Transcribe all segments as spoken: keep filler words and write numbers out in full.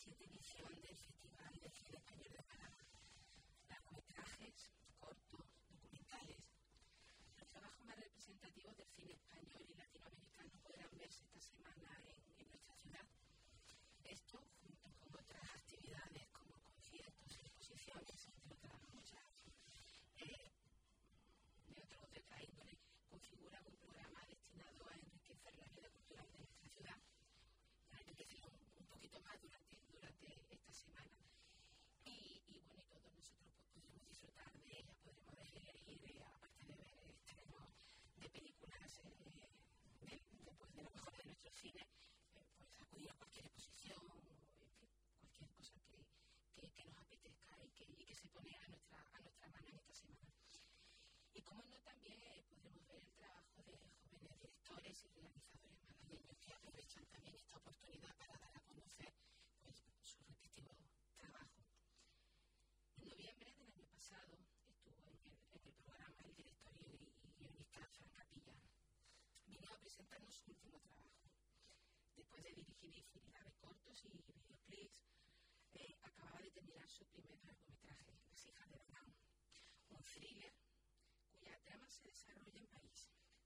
decimosexta edición del Festival de Cine Español de Málaga. Largometrajes, cortos, documentales. Los trabajos más representativos del cine español y latinoamericano podrán verse esta semana en, en nuestra ciudad. Esto, junto con otras actividades como conciertos y exposiciones, entre otras muchas, eh, de otro de otra índole, configuran un programa destinado a enriquecer la vida cultural de nuestra ciudad, a enriquecerlo un, un poquito más durante, durante esta semana. Y, y bueno, y todos nosotros pues, podremos disfrutar de ella, podremos ir, eh, aparte de ver estrenos de películas eh, de, de, pues, de lo mejor de nuestro cine, eh, pues acudir a cualquier exposición o en fin, cualquier cosa que, que, que nos apetezca y que, y que se pone a nuestra, a nuestra mano en esta semana. Y como no, también eh, podremos ver el trabajo de jóvenes directores y realizadores malagueños que aprovechan también esta oportunidad para dar a conocer pues, su respectivo trabajo. En noviembre del año pasado estuvo en el, en el programa el director y, y guionista Fran Capilla. Vino a presentarnos su último trabajo. Después de dirigir infinidad de cortos y videoclips, eh, acababa de terminar su primer largometraje, Las hijas de Adán, un thriller cuya trama se desarrolla en París.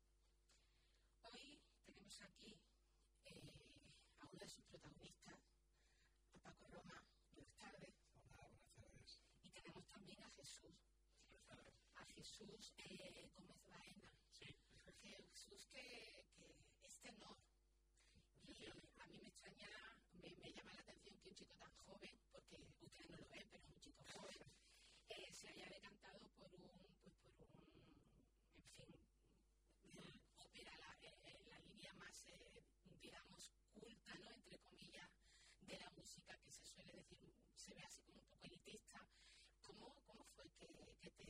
Hoy tenemos aquí eh, a uno de sus protagonistas, a Paco Roma. Buenas tardes. Hola, buenas tardes. Y tenemos también a Jesús. Buenas tardes. A Jesús eh, Gómez Baena. Sí. Jesús que, que es tenor. Y a mí me extraña, me, me llama la atención que un chico tan joven, porque ustedes no lo ven, pero es un chico joven, eh, se haya decantado por un, pues por un, en fin, ópera, la, eh, la línea más, eh, digamos, culta, ¿no?, entre comillas, de la música, que se suele decir, se ve así como un poco elitista. ¿Cómo, cómo fue que, que te...?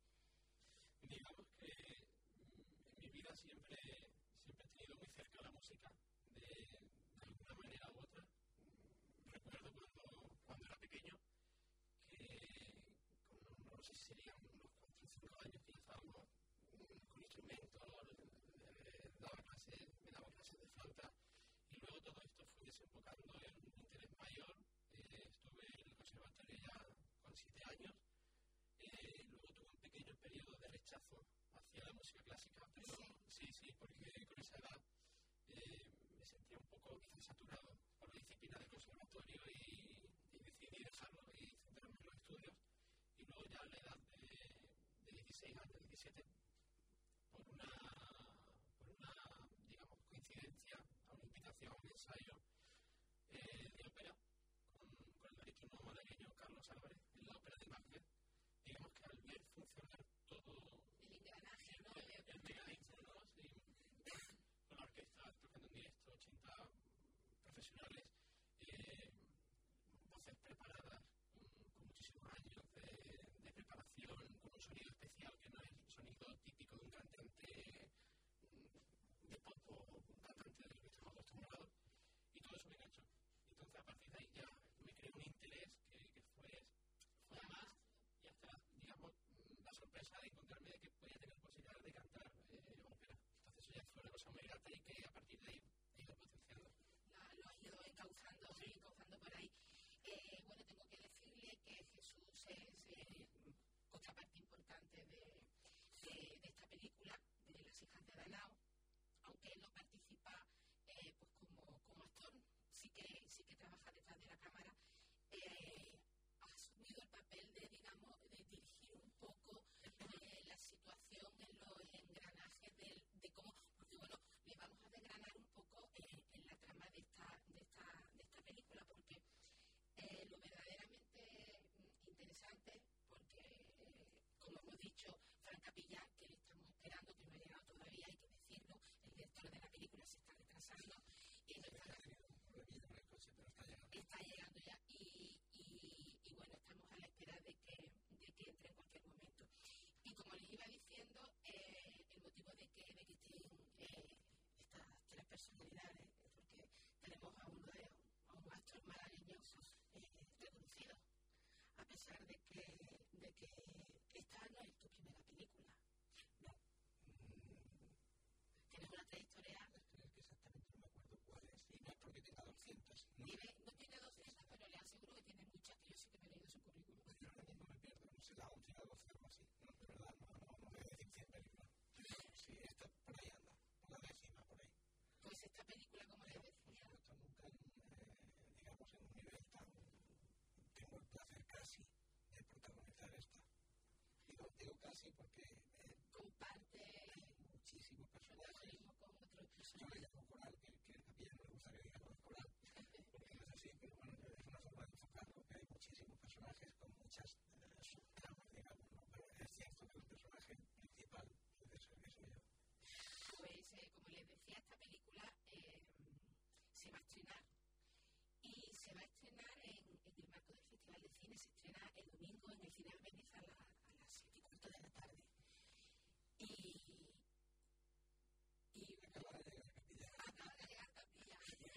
Digamos que en mi vida siempre, siempre he tenido muy cerca la música, de, de alguna manera u otra. Recuerdo cuando, cuando era pequeño, que con, no sé si serían unos cuatro o cinco años que ya estábamos con instrumentos, daba clases, me daba clases de flauta, y luego todo esto fue desembocando en un interés mayor. Eh, estuve en el conservatorio ya con siete años, eh, luego tuve un pequeño periodo de rechazo hacia la música clásica, pero sí, sí, porque con esa edad eh, me sentía un poco quizás saturado por la disciplina del conservatorio y, y decidí dejarlo y centrarme en los estudios. Y luego ya a la edad de, de dieciséis años, diecisiete, por una, por una, digamos, coincidencia, a una invitación, a un ensayo eh, de ópera con, con el barítono malagueño Carlos Álvarez en la ópera de Macbeth. Digamos que al ver funcionar todo El engranaje, ¿no? el, el, el mecanismo, ¿no? Sí, con la orquesta tocando en directo, ochenta profesionales, eh, voces preparadas, con, con muchísimos años de, de preparación, con un sonido especial que no es el sonido típico de un cantante de pop o un cantante de lo que estamos acostumbrados, y todo eso bien hecho. Entonces, a partir de ahí ya me creé un interés que, que fue, fue a más, y hasta, digamos, la sorpresa de encontrarme de que podía tener posibilidad de cantar eh, ópera. Entonces, eso ya fue una cosa muy grata y que a partir de ahí he ido potenciando. La, lo has ido encauzando, sí. encauzando por ahí. Eh, bueno, tengo que decirle que Jesús es eh, otra parte importante de, de, de esta película, de Las hijas de Adán, aunque él no participa eh, pues como, como actor, sí que, sí que trabaja detrás de la cámara. Eh, ha asumido el papel de, digamos, de dirigir un poco eh, la situación en los engranajes de, de cómo, porque bueno, le vamos a desgranar un poco eh, en la trama de esta, de esta, de esta película, porque eh, lo verdaderamente interesante, porque eh, como hemos dicho, Fran Capilla, que le estamos esperando, que no ha llegado todavía, hay que decirlo, el director de la película se está retrasando y no está, está llegando ya y, y, y bueno, estamos a la espera de que, de que entre en cualquier momento. Y como les iba diciendo, eh, el motivo de que, de que estén eh, estas tres personalidades, porque tenemos a, uno de, a un actor malagueño eh, reconocido, a pesar de que, de que esta no es tu primera película. No. Tienes una trayectoria. Es que exactamente no me acuerdo cuál es, y no es porque tenga doscientos. No, tiene, no tiene doscientos, pero le casi de protagonizar esta. Digo, digo casi porque eh, comparte muchísimos personajes. con otros personajes. Yo le llamo coral, que, que a mí no me gusta que digamos coral, porque no es así, pero bueno, es una forma de enfocarlo, que hay muchísimos personajes con muchas eh, subtramas, digamos, ¿no? Pero es cierto que el personaje principal puede ser eso yo. Pues, eh, como les decía, esta película eh, se va a estrenar y se va a estrenar en, en el marco del Festival de Cine. Se estrena el domingo en el Cine Albéniz a, la, a las siete y cuarto de la tarde. Y, y acaba de llegar Capilla. Acaba de llegar Capilla.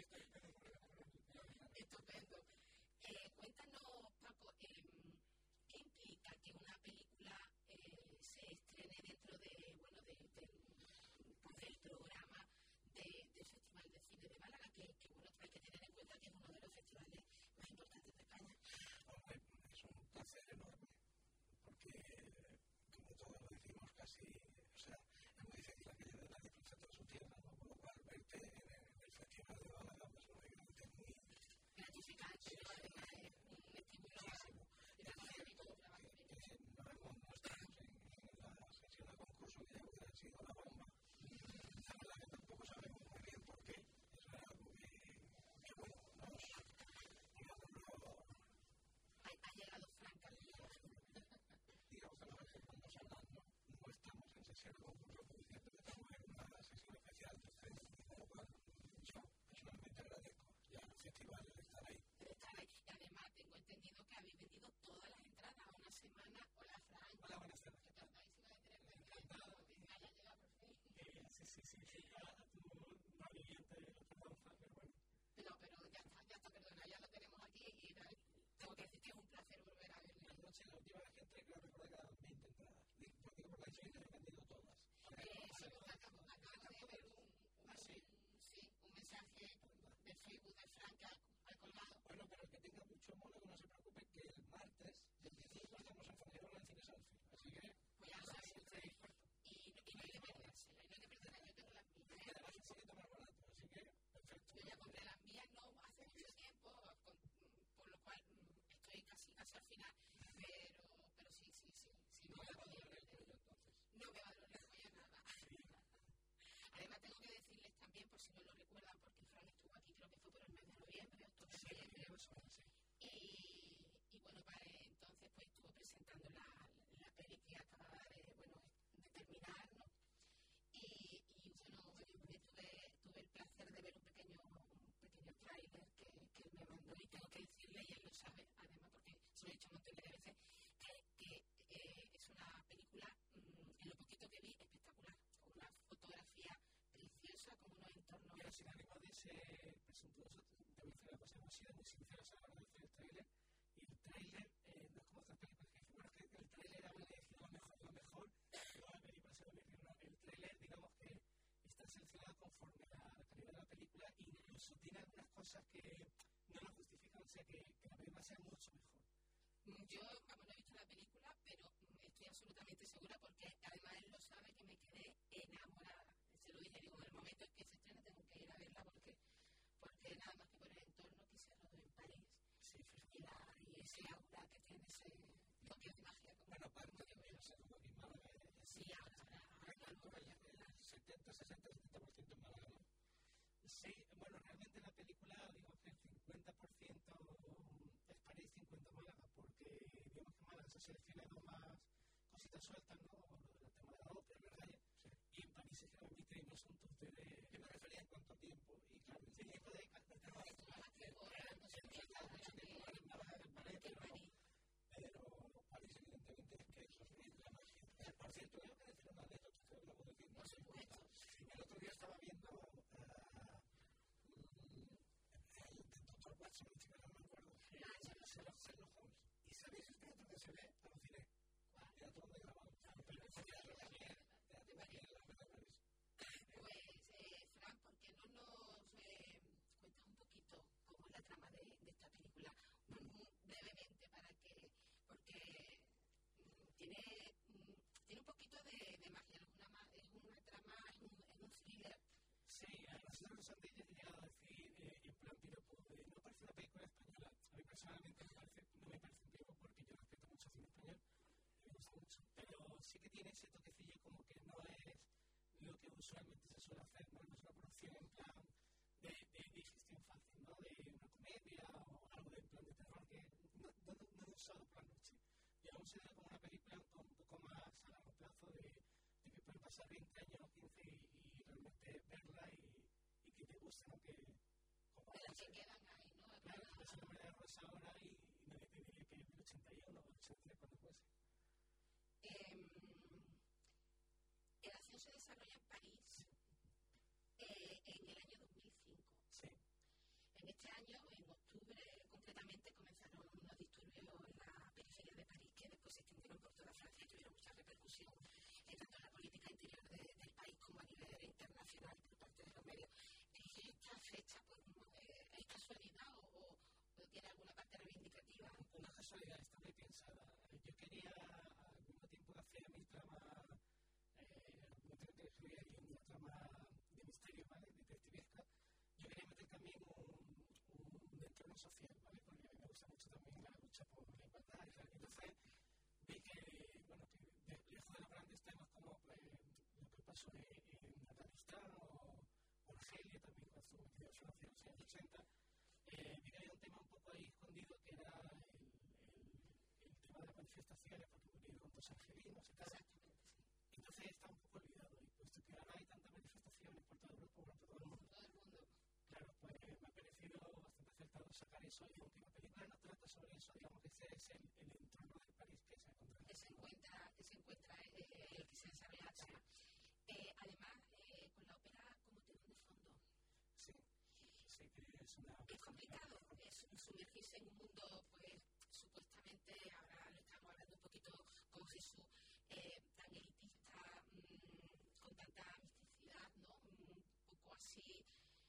Estupendo. Eh, cuéntanos, Paco, eh, ¿qué implica que una película eh, se estrene dentro de, bueno, de, de, pues del programa de, del Festival de Cine de Málaga, que, que bueno, hay que tener en cuenta que es uno de los festivales más importantes de España? Hombre, es un placer enorme, porque como todos lo decimos casi, o sea, es muy difícil aquello de nadie presenta su tierra, ¿no? Por lo cual verte en el, en el Festival de Málaga, pues lógicamente es muy gratificante, sí, ¿no? Además es un estímulo muchísimo. de trabajo y todo trabajo. Que, que si no, hemos, no estamos en, en la sesión de concurso que ya hubiera sido la bomba. La verdad que tampoco sabemos muy bien por qué. Eso era algo que, que bueno, nos, digámoslo, Ha, ha llegado Franca. digamos que a la vez que estamos hablando, no estamos en sesión de concurso, porque siempre estamos en una sesión especial de estreno, con lo cual yo personalmente agradezco ya al festival el estar ahí. Estar ahí. Y además tengo entendido que habéis vendido todas las entradas a una semana. Hola, Fran. Hola, buenas tardes. ¿Qué tal? Ahí sí va a tener Encantado. que haya llegado por fin. Eh, sí, sí, sí, sí, ya tu naviviente, perdón, pero bueno. No, pero ya está, ya está, perdona, ya lo tenemos aquí y da, tengo que decir que es un placer volver a verlo. La noche, la última vez que entré, creo recordar que eran veinte entradas. Digo, porque por la historia he vendido todas. Eh, sí, pues acabo, acabo de ver un, un, ¿Ah, sí? un, sí, un mensaje de Facebook de Frank al, al colgado. Bueno, pero el que tenga mucho mono, que no se preocupe, que el martes, el veinticinco, estamos en Fuengirola en Cine Selfie. Así que, pues ya lo sabéis ustedes. Y, y no hay que perdérsela, y no hay que perderla, yo tengo las mías. y además un poquito más barato, así que, perfecto. Yo ya compré las mías no hace mucho tiempo, con, por lo cual estoy casi, casi al final, pero, pero sí, sí, sí, sí, No no me me va va a a doler el cuello entonces. no me va a doler el cuello nada. Además tengo que decirles también, por si no lo recuerdan, porque Fran estuvo aquí, creo que fue por el mes de noviembre, octubre, Sí, noviembre, eso es, sí. y, y bueno, para entonces pues estuvo presentando la, la peli que acababa de, bueno, de terminar, ¿no? Y, y bueno, yo tuve, tuve el placer de ver un pequeño, un pequeño tráiler que, que él me mandó y tengo que decirle, y él lo sabe, además porque se lo he dicho un montón de veces, que, que eh, es una película, mmm, en lo poquito que vi, espectacular, con una fotografía preciosa, con unos entornos. Pero sin ánimo de ser presuntuoso, te voy a decir una cosa, hemos sido muy sinceros a la hora de hacer el tráiler, y el tráiler eh, no es como otras películas que dicen, bueno, es que el tráiler habla de decir lo mejor, lo mejor, pero la película se lo dice, no, el tráiler, digamos que está seleccionado conforme a la calidad de la película, e incluso tiene algunas cosas que no lo justifican, o sea que, que la película sea mucho mejor. Yo, vamos, no he visto la película, pero estoy absolutamente segura porque además él lo sabe que me quedé enamorada. Se lo dije, digo, en el momento en que se estrena tengo que ir a verla porque, porque nada más que por el entorno que se rodó en París. Sí, y, la, y ese aura que tiene ese toque de magia. Como bueno, aparte que voy a ser como aquí en Málaga. Sí, ahora, ahora, ahora, el setenta, sesenta, setenta por ciento en Málaga, ¿no? Sí, bueno, realmente la película, digamos que el cincuenta por ciento es París, cincuenta por ciento Málaga, porque digamos que Málaga se ha seleccionado más cositas sueltas, ¿no? El tema de la ópera, ¿verdad? Sí. Y en París es generalmente no son tus de... Yo me refería en cuánto tiempo, y claro, el tiempo de... Pero París evidentemente es que eso es la magia. Por cierto, tengo que decir una anécdota que lo puedo decir, no sé por qué. El otro día estaba viendo el doctor Watson, no me acuerdo. Sherlock Holmes. ¿Y sabéis el teatro que se ve? Aluciné. El teatro donde grabamos. Pero el teatro de París. Pues, eh, Fran, ¿por qué no nos eh, cuentas un poquito cómo es la trama de, de esta película? Muy brevemente, para que, porque mm, tiene, mm, tiene un poquito de, de magia, es una, es una trama, es un, es un thriller. Sí, a nosotros nos han llegado a decir, eh, en plan piropo, eh, no parece una película española. A mí personalmente me parece, no me parece un piropo porque sí que tiene ese toquecillo como que no es lo que usualmente se suele hacer, ¿no? No es una producción en plan de, de digestión fácil, ¿no? De una comedia o algo de plan de terror que no, no, no es usado por la noche. Digamos, se da como una película con un poco más a largo plazo de, de que pueden pasar veinte años o quince y, y realmente verla y, y que te guste, ¿no? Que, como de las que quedan ahí, ¿no? Claro, que es una manera de rosa ahora y, y nadie te diría que el ochenta y uno o el ochenta y tres cuando fuese. Eh, el acción se desarrolla en París eh, en el año dos mil cinco. Sí. En este año, en octubre concretamente, comenzaron unos disturbios en la periferia de París que después se extendieron por toda Francia y tuvieron mucha repercusión eh, tanto en la política interior de, del país como a nivel internacional por parte de los medios. ¿Esta fecha pues, eh, es casualidad o, o, o tiene alguna parte reivindicativa? Una casualidad, está muy pensada. Yo quería, al mismo tiempo que hacía mi trama, eh, al mismo tiempo que escribía una trama de misterio, ¿vale? Detectivesca, yo quería meter también un, un entorno social, ¿vale? Porque a mí me gusta mucho también la lucha por la igualdad y tal. Entonces, vi que, bueno, que de, lejos de los grandes temas como pues, lo que pasó en, en Afganistán o, o Argelia también con su investigación hacia los años ochenta, eh, vi que había un tema un poco ahí escondido que era el, el, el tema de las manifestaciones porque murieron dos argelinos y tal. Exactamente, sí. Entonces está un poco olvidado y puesto que ahora hay tantas manifestaciones por toda Europa, por todo el mundo, Todo el mundo. claro, pues me ha parecido bastante acertado sacar eso y aunque la película no trata sobre eso, digamos que ese es el, el entorno del París que se encuentra. Que se encuentra, que se encuentra eh, el que se desarrolla la trama. Eh, además, eh, con la ópera como telón de fondo. Sí, sí que es una... Es complicado, es sumergirse en un mundo, pues, supuestamente, ahora lo estamos hablando un poquito con Jesús, eh, tan elitista, mmm, con tanta misticidad, ¿no? Un poco así,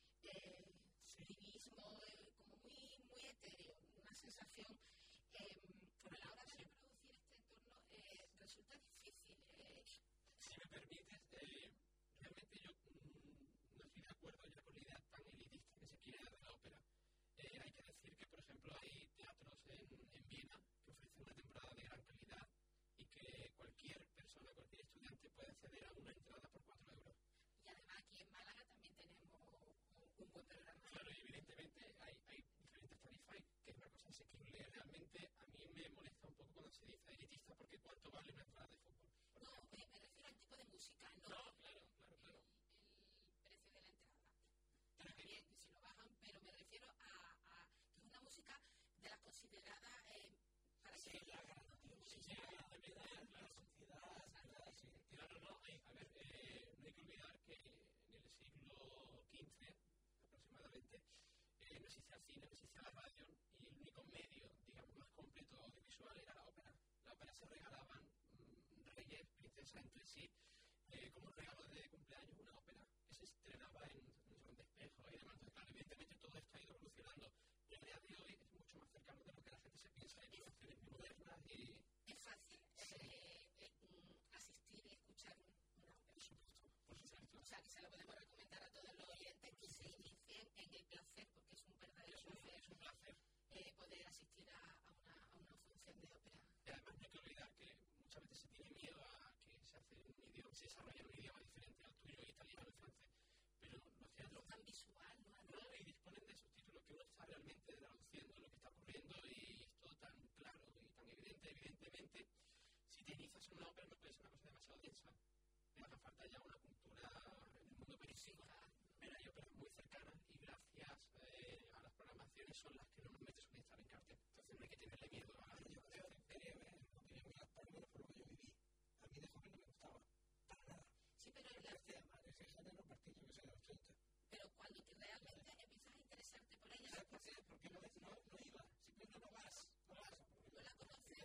eh, civismo, eh, como muy, muy etéreo, una sensación, eh, pero a la hora de reproducir este entorno eh, resulta difícil. Eh. Si me permites, eh, realmente yo mmm, no estoy de acuerdo ya con la idea tan elitista que se quiere dar de la ópera. Eh, hay que decir que, por ejemplo, hay teatros en, en Viena que ofrecen una temporada de gran calidad y que cualquier persona, cualquier estudiante puede acceder a una entrada por cuatro euros. Y además aquí en Málaga también tenemos un, un buen programa. Claro, y evidentemente hay, hay diferentes tarifas, que es una cosa asequible. Realmente a mí me molesta un poco cuando se dice elitista porque ¿cuánto vale una entrada de fútbol? No, eh, me refiero al tipo de música, no, no claro, claro, claro. El, el precio de la entrada. También, que si lo bajan, pero me refiero a, a que es una música de las consideradas eh, para sí, que la gran música, la verdad, la sociedad, sí. Claro, no, hay, a ver, eh, no hay que olvidar que en el siglo quince aproximadamente eh, no existía el cine, no existía la radio y el único medio, digamos, más completo audiovisual era la ópera. La ópera se regalaban mmm, reyes, princesas entre sí, eh, como un regalo de cumpleaños, una ópera que se estrenaba en un salón de espejo y demás. Entonces, claro, evidentemente todo esto ha ido evolucionando y a día de hoy es mucho más cercano de lo que la gente se piensa en producciones muy modernas y... es fácil eh, eh, asistir y escuchar una ópera. Por supuesto, por supuesto. O sea, que se lo podemos recomendar a todos los oyentes que se inicien en el placer, porque es un verdadero es un, placer, es un placer. Eh, poder asistir a, a, una, a una función de ópera. Y además no hay que olvidar que muchas veces se tiene miedo a que se hace un idioma, se desarrolla un idioma diferente al tuyo, italiano y francés, pero los teatros tan visual, ¿no? no y disponen de subtítulos que uno está realmente traduciendo lo que está ocurriendo y es todo tan claro y tan evidente. Evidentemente, si te inicias en una ópera no puede ser una cosa demasiado densa. Me hace falta ya una cultura en el mundo periférico, pero hay óperas muy cercanas y gracias eh, a las programaciones son las que normalmente suelen estar en cartel. Entonces no hay que tenerle miedo a yo creo que no tenía miedo, por lo menos por lo que yo viví. A mí de joven no me gustaba, para nada. Sí, pero en la... ese género partí yo que sé de los treinta. Pero cuando te realmente empiezas a interesarte por ella... ¿Sabes por qué? Porque no, no, no iba, simplemente no vas, no vas. No la conoces.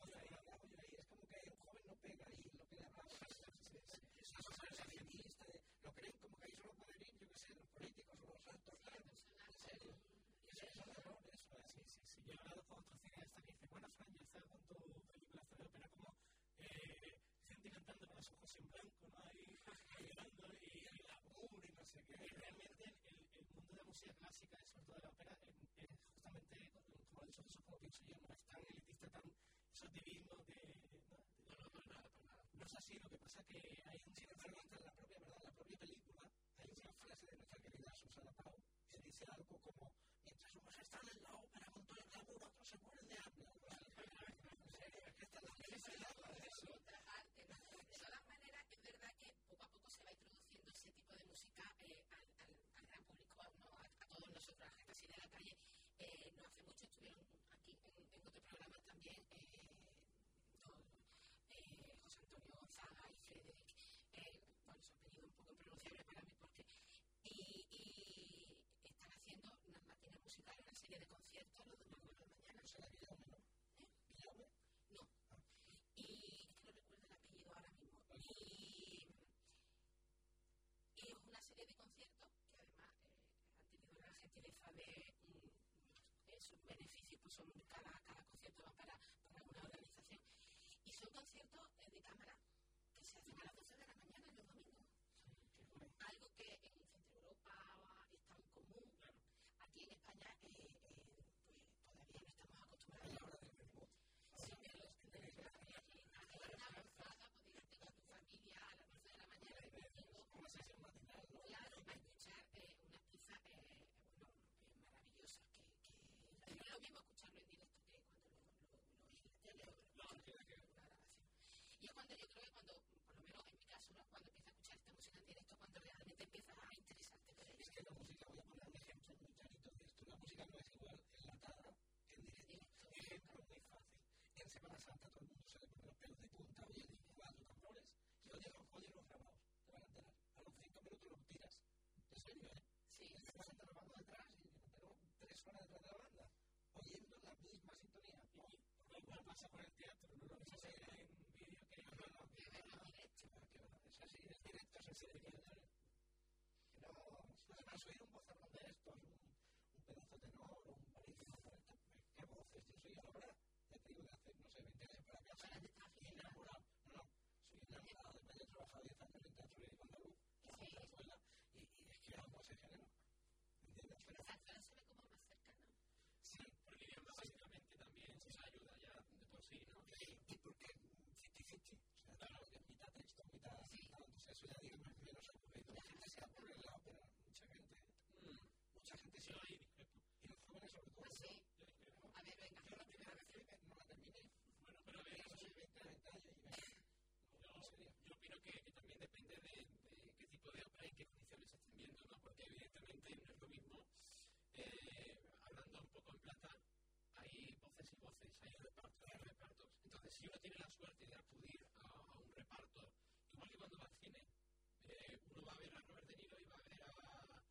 Es como que un joven no pega y lo que le hablamos lo creen como que ahí solo pueden ir, yo que sé, los políticos o los altos, claro, en serio. Y eso es un error, eso es. Sí, sí, sí. Yo he hablado con otros cineastas que dicen, bueno, Fran, ya estaba con tu película de ópera como eh, gente cantando con los ojos en blanco, ¿no? Ahí bailando y el amor y no sé qué. Y realmente el, el mundo de la música clásica, sobre todo de la ópera, es, es justamente, como ha dicho Jesús, como pienso yo, no es tan elitista, tan esoterismo de... No, no, no, nada, para nada. No no es así, lo que pasa que hay un, sin embargo, en la propia, ¿verdad? En la propia película hay una frase de nuestra querida Susana Pau que dice algo como: mientras unos están en la ópera con todo el glamour, otros se mueren de hambre. En serio, es que esta es la felicidad de eso. De todas maneras, es verdad que poco a poco se va introduciendo ese tipo de música eh, al, al, al gran público, ¿no? a, a todos nosotros, a la gente así de la calle. Eh, no hace mucho estuvieron aquí en, en otro programa también eh, no, eh, José Antonio Gonzaga y Frederic. Eh, bueno, se han venido un poco impronunciables para mí porque y, y están haciendo unas máquinas musicales, una serie de conciertos los domingos por la mañana. No sé, la Guillaume, ¿no? ¿Eh? ¿Guillaume? No. Ah. Y es que no recuerdo el apellido ahora mismo. Y, y es una serie de conciertos que además eh, han tenido la gentileza de mm, sus beneficios, pues son cada, cada concierto va para, para una organización. Y son conciertos eh, de cámara que se hacen a las doce de la mañana en los domingos. Algo que en Centro Europa está en común. Claro. Aquí en España eh, eh, pues todavía no estamos acostumbrados a la hora del menú. Sí, que los que tenéis la una almorzada, podéis ir con tu familia a las doce de la mañana del domingo. Una sesión matinal, ¿no? Claro, a escuchar eh, una pieza eh, bueno, eh, maravillosa, que, que no es lo mismo escucharlo en directo que cuando lo, lo, lo oís en la tele o lo oís en una grabación. Y es cuando yo creo que cuando, por lo menos en mi caso, ¿no? Cuando empieza a escuchar esta música en directo, cuando realmente empieza a interesarte. Es que la música, voy a poner un ejemplo muy clarito de esto, la música no es igual enlatada que en directo. Ejemplo muy fácil. En Semana Santa todo el mundo se le pone los pelos de punta, oye, y cuatro tambores, y oye los, oye los grabados, te van a enterar. A los cinco minutos los tiras. ¿En serio, eh? Sí. Y te vas a estar grabando detrás y yo tengo tres horas detrás de la banda, oyendo la misma sintonía. Y igual pasa por el teatro, no lo ves así en vídeo que no, no, no, que no, directo. Es así, es directo, es así de bien. Que no, además oír un vozarrón de estos, un, un pedazo tenor, un barítono, ¿qué voces? Yo soy ahora, ya te digo que hace, no sé, veinte años para acá, soy enamorado. No, no, soy enamorado. Además, yo he trabajado diez años en teatro y andaluz, en la escuela, y, y es que amo ese género. ¿Entiendes? Pero Zafra se ve como más cercano. Sí, porque idioma básicamente también se ayuda ya de por sí, ¿no? Y porque cincuenta cincuenta, o sea, claro, mitad texto, mitad, sí. Entonces eso ya digamos menos aburrido. La gente se aburre en la ópera, mucha gente, mm. mucha gente se va a ir, y los jóvenes sobre todo. ¿Ah, sí? Yo discrepo. A ver, venga. Yo la primera vez que no la terminé. Bueno, pero a ver, yo soy veinte años y venga. Yo, yo opino que, que también depende de, de qué tipo de ópera y qué condiciones se estén viendo, ¿no? Porque evidentemente no es lo mismo, eh, hablando un poco en plata, hay voces y voces, hay repartos y repartos. Entonces, si uno tiene la suerte de acudir a, a un reparto, igual que cuando va al cine, eh, uno va a ver a Robert De Niro y va a ver a,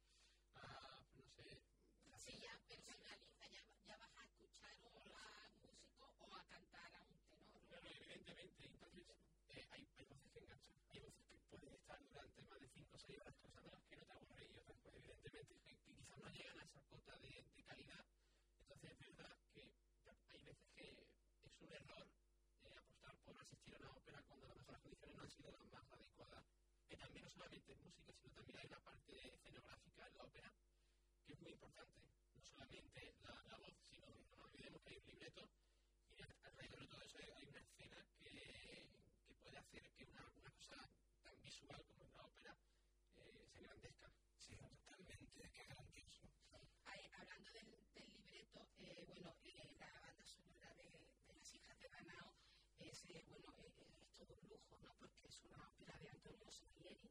a no sé... Sí, ya personaliza, ya, ya vas a escuchar o a un músico o a cantar a un tenor. Claro, evidentemente. Entonces, eh, hay, hay voces que enganchan, hay voces que pueden estar durante más de cinco o seis horas cosas de las que no te aburre y otras, pues evidentemente, que, que quizás no llegan a esa cota de, de calidad. Entonces, es verdad que hay veces que es un error eh, apostar por asistir a una ópera cuando a lo mejor las condiciones no han sido las más adecuadas. Que también no solamente es música, sino también hay una parte escenográfica en la ópera que es muy importante. No solamente la, la voz, sino no nos olvidemos que hay un libreto y alrededor de todo eso hay una escena que, que puede hacer que una, una cosa tan visual como es la ópera eh, se engrandezca. Sí, totalmente, qué grandioso. Ay, hablando del, del libreto, eh, bueno, eh, la banda sonora de, de Las hijas de Danao es, eh, bueno, eh, es todo un lujo, ¿no? Porque es una ópera de Antonio Salieri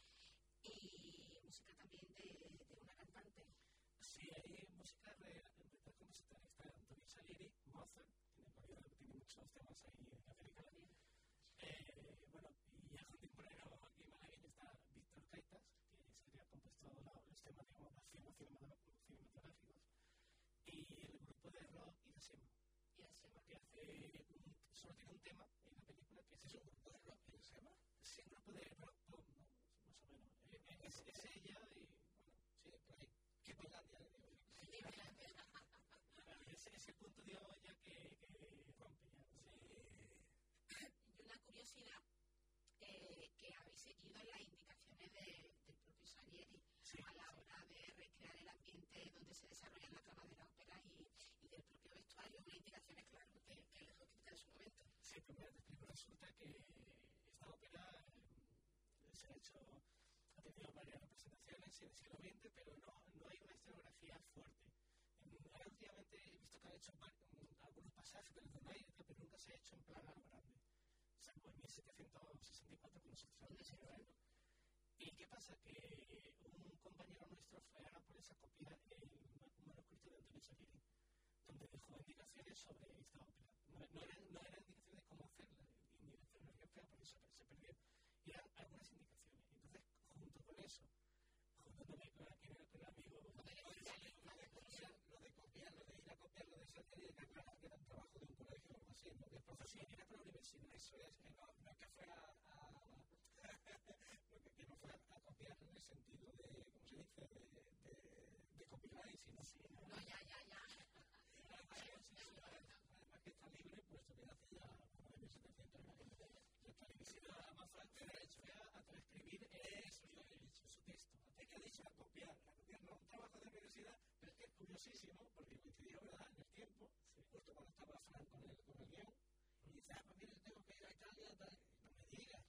y música también de, de una cantante. Sí, hay música de la compositorista de Antonio Salieri, Mozart, tiene, tiene muchos temas ahí en la película. Eh, bueno, y el contemporáneo aquí en malagueño está Víctor Gaitas, que sería compuesto los temas, digamos, cinematográficos, y el grupo de rock Irasema. Irasema, que hace un, solo tiene un tema en la película, que es un grupo de rock Irasema. Sí, un grupo de rock pop, ¿no? Más o menos. Eh, es, es ella y, bueno, sí, por ahí. ¿Qué Finlandia? Ese es el punto de olla que, que rompe ya. Sí. Y una curiosidad, eh, que habéis seguido las indicaciones de, del propio Salieri, sí, a la hora de recrear el ambiente donde se desarrolla la trama de la ópera y, y del propio vestuario, unas indicaciones, claro, que, que les he escrito en su momento. Sí, primero te explico, resulta que estaba se ha hecho, ha tenido varias representaciones en el siglo veinte, pero no, no hay una escenografía fuerte. Ahora últimamente he visto que han hecho algunos pasajes de los de Nair, pero nunca se ha hecho en plan a lo grande. Salvo en mil setecientos sesenta y cuatro, que nosotros hablamos. ¿Y qué pasa? Que un compañero nuestro fue a Nápoles a copiar el manuscrito de Antonio Salieri, donde dejó indicaciones sobre esta ópera. No, no, eran, no eran indicaciones de cómo hacerla, ni de escenografía, porque eso se perdió. Y eran algunas indicaciones. Entonces, junto con eso, juntándome con aquí con el amigo, lo de copiar, lo de copiar, lo de ir a copiar, lo de Salieri, que era un trabajo de un colegio o algo así, porque el profesor era para la universidad, eso es, que no, no es que fuera a, que no fue a copiar en el sentido de, ¿cómo se dice?, de, de, de copyright, sino así. No, no, ya, ya, ya. Además que está libre, puesto que hace ya como de mil setecientos, la universidad más fácil era hecho a transcribir eso, yo he dicho su texto. Antes que ha dicho a copiar, a copiar no un trabajo de la universidad, pero es que es curiosísimo, porque coincidió, ¿verdad?, en el tiempo, sí, justo cuando estaba Fran con el, con el guión, y dice, ah, pues mira, tengo que ir a Italia, tal, no me digas.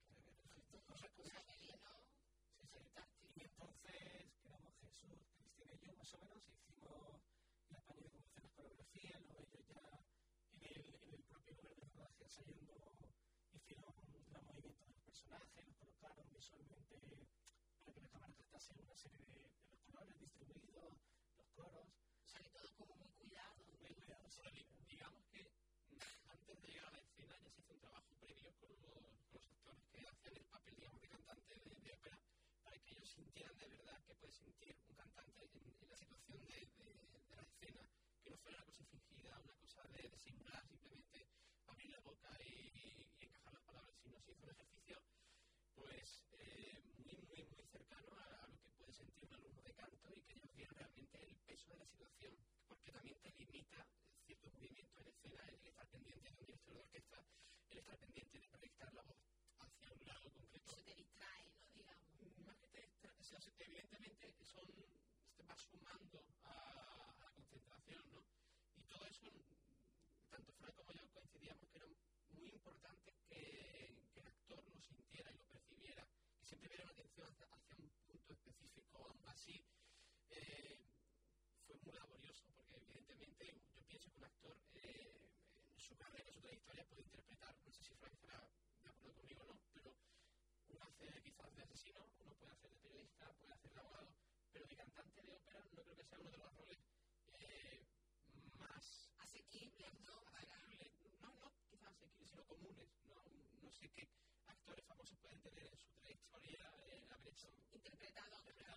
Cosa, cosa que no. Sí, sí. Y entonces quedamos Jesús, Cristina y yo, más o menos, hicimos la España de cómo hacer las coreografías, luego ellos ya en el, en el propio lugar de rodaje ensayando, hicieron los movimientos de los personajes, los colocaron visualmente para que la cámara captase una serie de, de los colores distribuidos, los coros. Sobre todo como muy cuidado. Muy cuidado, sí. Digamos que antes de llegar a la escena ya se hizo un trabajo previo con los, con los actores que hacían el papel, digamos, de cantante de, de ópera, para que ellos sintieran de verdad que puede sentir un cantante en, en la situación de, de, de la escena, que no fuera una cosa fingida, una cosa de, de simular, simplemente abrir la boca y, y encajar las palabras, sino se hizo un ejercicio pues eh, muy, muy, muy cercano a, a lo que puede sentir un alumno de canto y que ellos vieran realmente el peso de la situación, porque también te limita ciertos movimientos en escena, el estar pendiente de un director de orquesta, el estar pendiente de proyectar la voz hacia un lado concreto. Eso te distrae, ¿no? Digamos. Más que te distrae, o sea, evidentemente son, te va sumando a, a la concentración, ¿no? Y todo eso, tanto Fran como yo coincidíamos que era muy importante que, que el actor lo sintiera y lo percibiera, que siempre hubiera una atención hacia, hacia un punto específico, aún así. Eh, fue muy laborioso, porque evidentemente yo pienso que un actor eh, en su carrera, en su trayectoria puede interpretar, no sé si Frank estará de acuerdo conmigo o no, pero uno hace quizás de asesino, uno puede hacer de periodista, puede hacer de abogado, pero de cantante de ópera no creo que sea uno de los roles eh, más asequibles, ¿no? Asequible, no, no quizás asequibles, sino comunes, ¿no? No sé qué actores famosos pueden tener en su trayectoria eh, haber hecho interpretado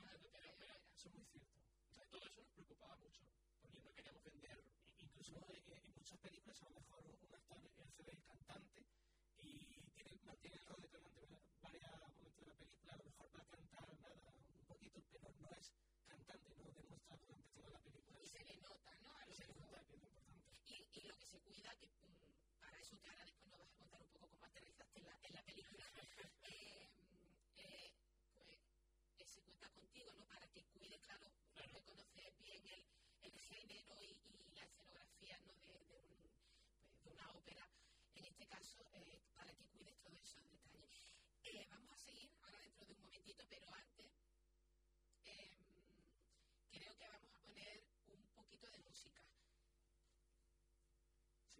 ópera. Eso es muy cierto. O sea, todo eso nos preocupaba mucho, porque no queríamos vender, incluso en, en muchas películas a lo mejor un actor hace de cantante y tiene, mantiene el rol de cantante varios momentos de la película, a lo mejor va a cantar nada, un poquito, pero no es cantante, no demuestra durante toda la película. Y se le nota, ¿no? A lo se le nota, que es lo importante. Y, y lo que se cuida, que para eso que ahora después nos vas a contar un poco cómo aterrizaste en la, en la película, eh, eh, pues eh, se cuenta contigo, ¿no? Para que cuide, claro, claro. que conoces bien el, el género y, y la escenografía, ¿no? de, de, un, pues, de una ópera, en este caso, eh, para que cuides todos esos detalles. Eh, vamos a seguir ahora dentro de un momentito, pero antes eh, creo que vamos a poner un poquito de música. Sí.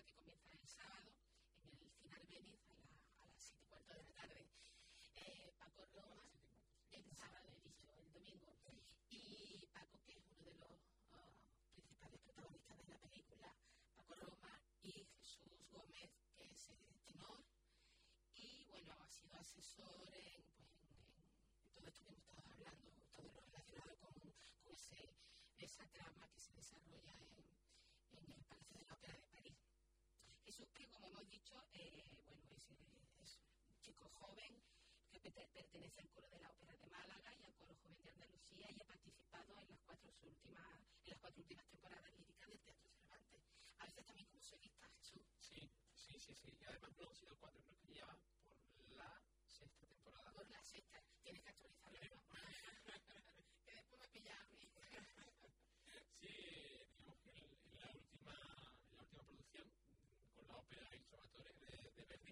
que comienza el sábado en el Cine Albéniz a, la, a las siete y cuarto de la tarde. Eh, Paco Roma, el sábado, he dicho, el domingo, y Paco, que es uno de los uh, principales protagonistas de la película, Paco Roma, y Jesús Gómez, que es el tenor, y bueno, ha sido asesor en, pues, en, en todo esto que hemos estado hablando, todo lo relacionado con, con ese, esa trama que se desarrolla en, en el Palacio de la Ópera de París. Jesús, que como hemos dicho, eh, bueno, es, es un chico joven que pertenece al coro de la Ópera de Málaga y al coro joven de Andalucía y ha participado en las cuatro últimas, en las cuatro últimas temporadas líricas del Teatro Cervantes. A veces también como solista, Jesús. Sí, sí, sí, sí. Y además no han sido cuatro, creo que lleva por la sexta temporada. Por la sexta. Tienes que actualizarlo. Que después me pillas a mí. Sí, digamos que en la última, en la última producción, con la ópera El Trovatore de, de Verdi,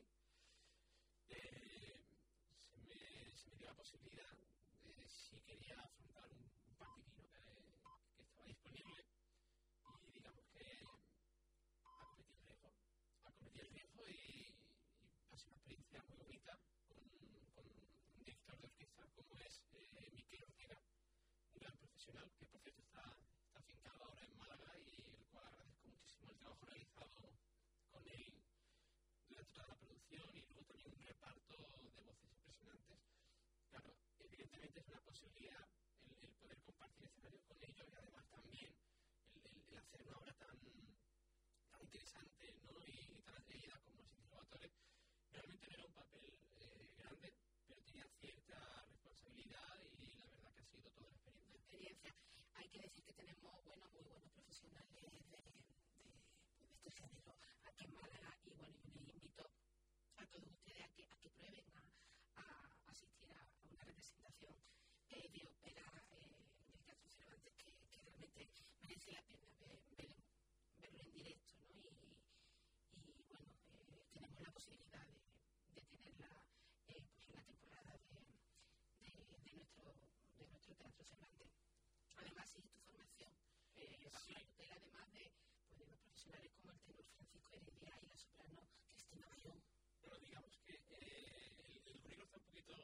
eh, se, me, se me dio la posibilidad de si quería afrontar un, un partiquino que, que estaba disponible y digamos que acometí el riesgo, acometí el riesgo y, y pasé una experiencia muy bonita con, con un director de orquesta como es eh, Miquel Ortega, un gran profesional que por cierto está, está afincado ahora en Málaga y el cual agradezco muchísimo el trabajo realizado con él durante toda la producción y luego también un reparto de voces impresionantes. Claro, evidentemente es una posibilidad el, el poder compartir escenario con ellos y además también el, el, el hacer una obra tan, tan interesante, ¿no? y, y tan atrevida como es El Trovatore. Realmente no era un papel eh, grande, pero tenía cierta responsabilidad y la verdad que ha sido toda la experiencia. experiencia. Hay que decir que tenemos bueno, muy buenos profesionales de, de, de este género aquí en Málaga y bueno, yo les invito a todos ustedes a que, a que prueben a, a asistir a, a una representación eh, de ópera eh, en el Teatro Cervantes que, que realmente merece la pena ver, ver, verlo en directo, ¿no? Y, y bueno, eh, tenemos la posibilidad de, de tenerla eh, pues en la temporada de, de, de, nuestro, de nuestro Teatro Cervantes. Además, sí, tu formación, eh, Sí. además de, pues, de los profesionales como el tenor Francisco Heredia y la soprano Cristina Bayón. Bueno, digamos que eh, el, el currículo está un poquito...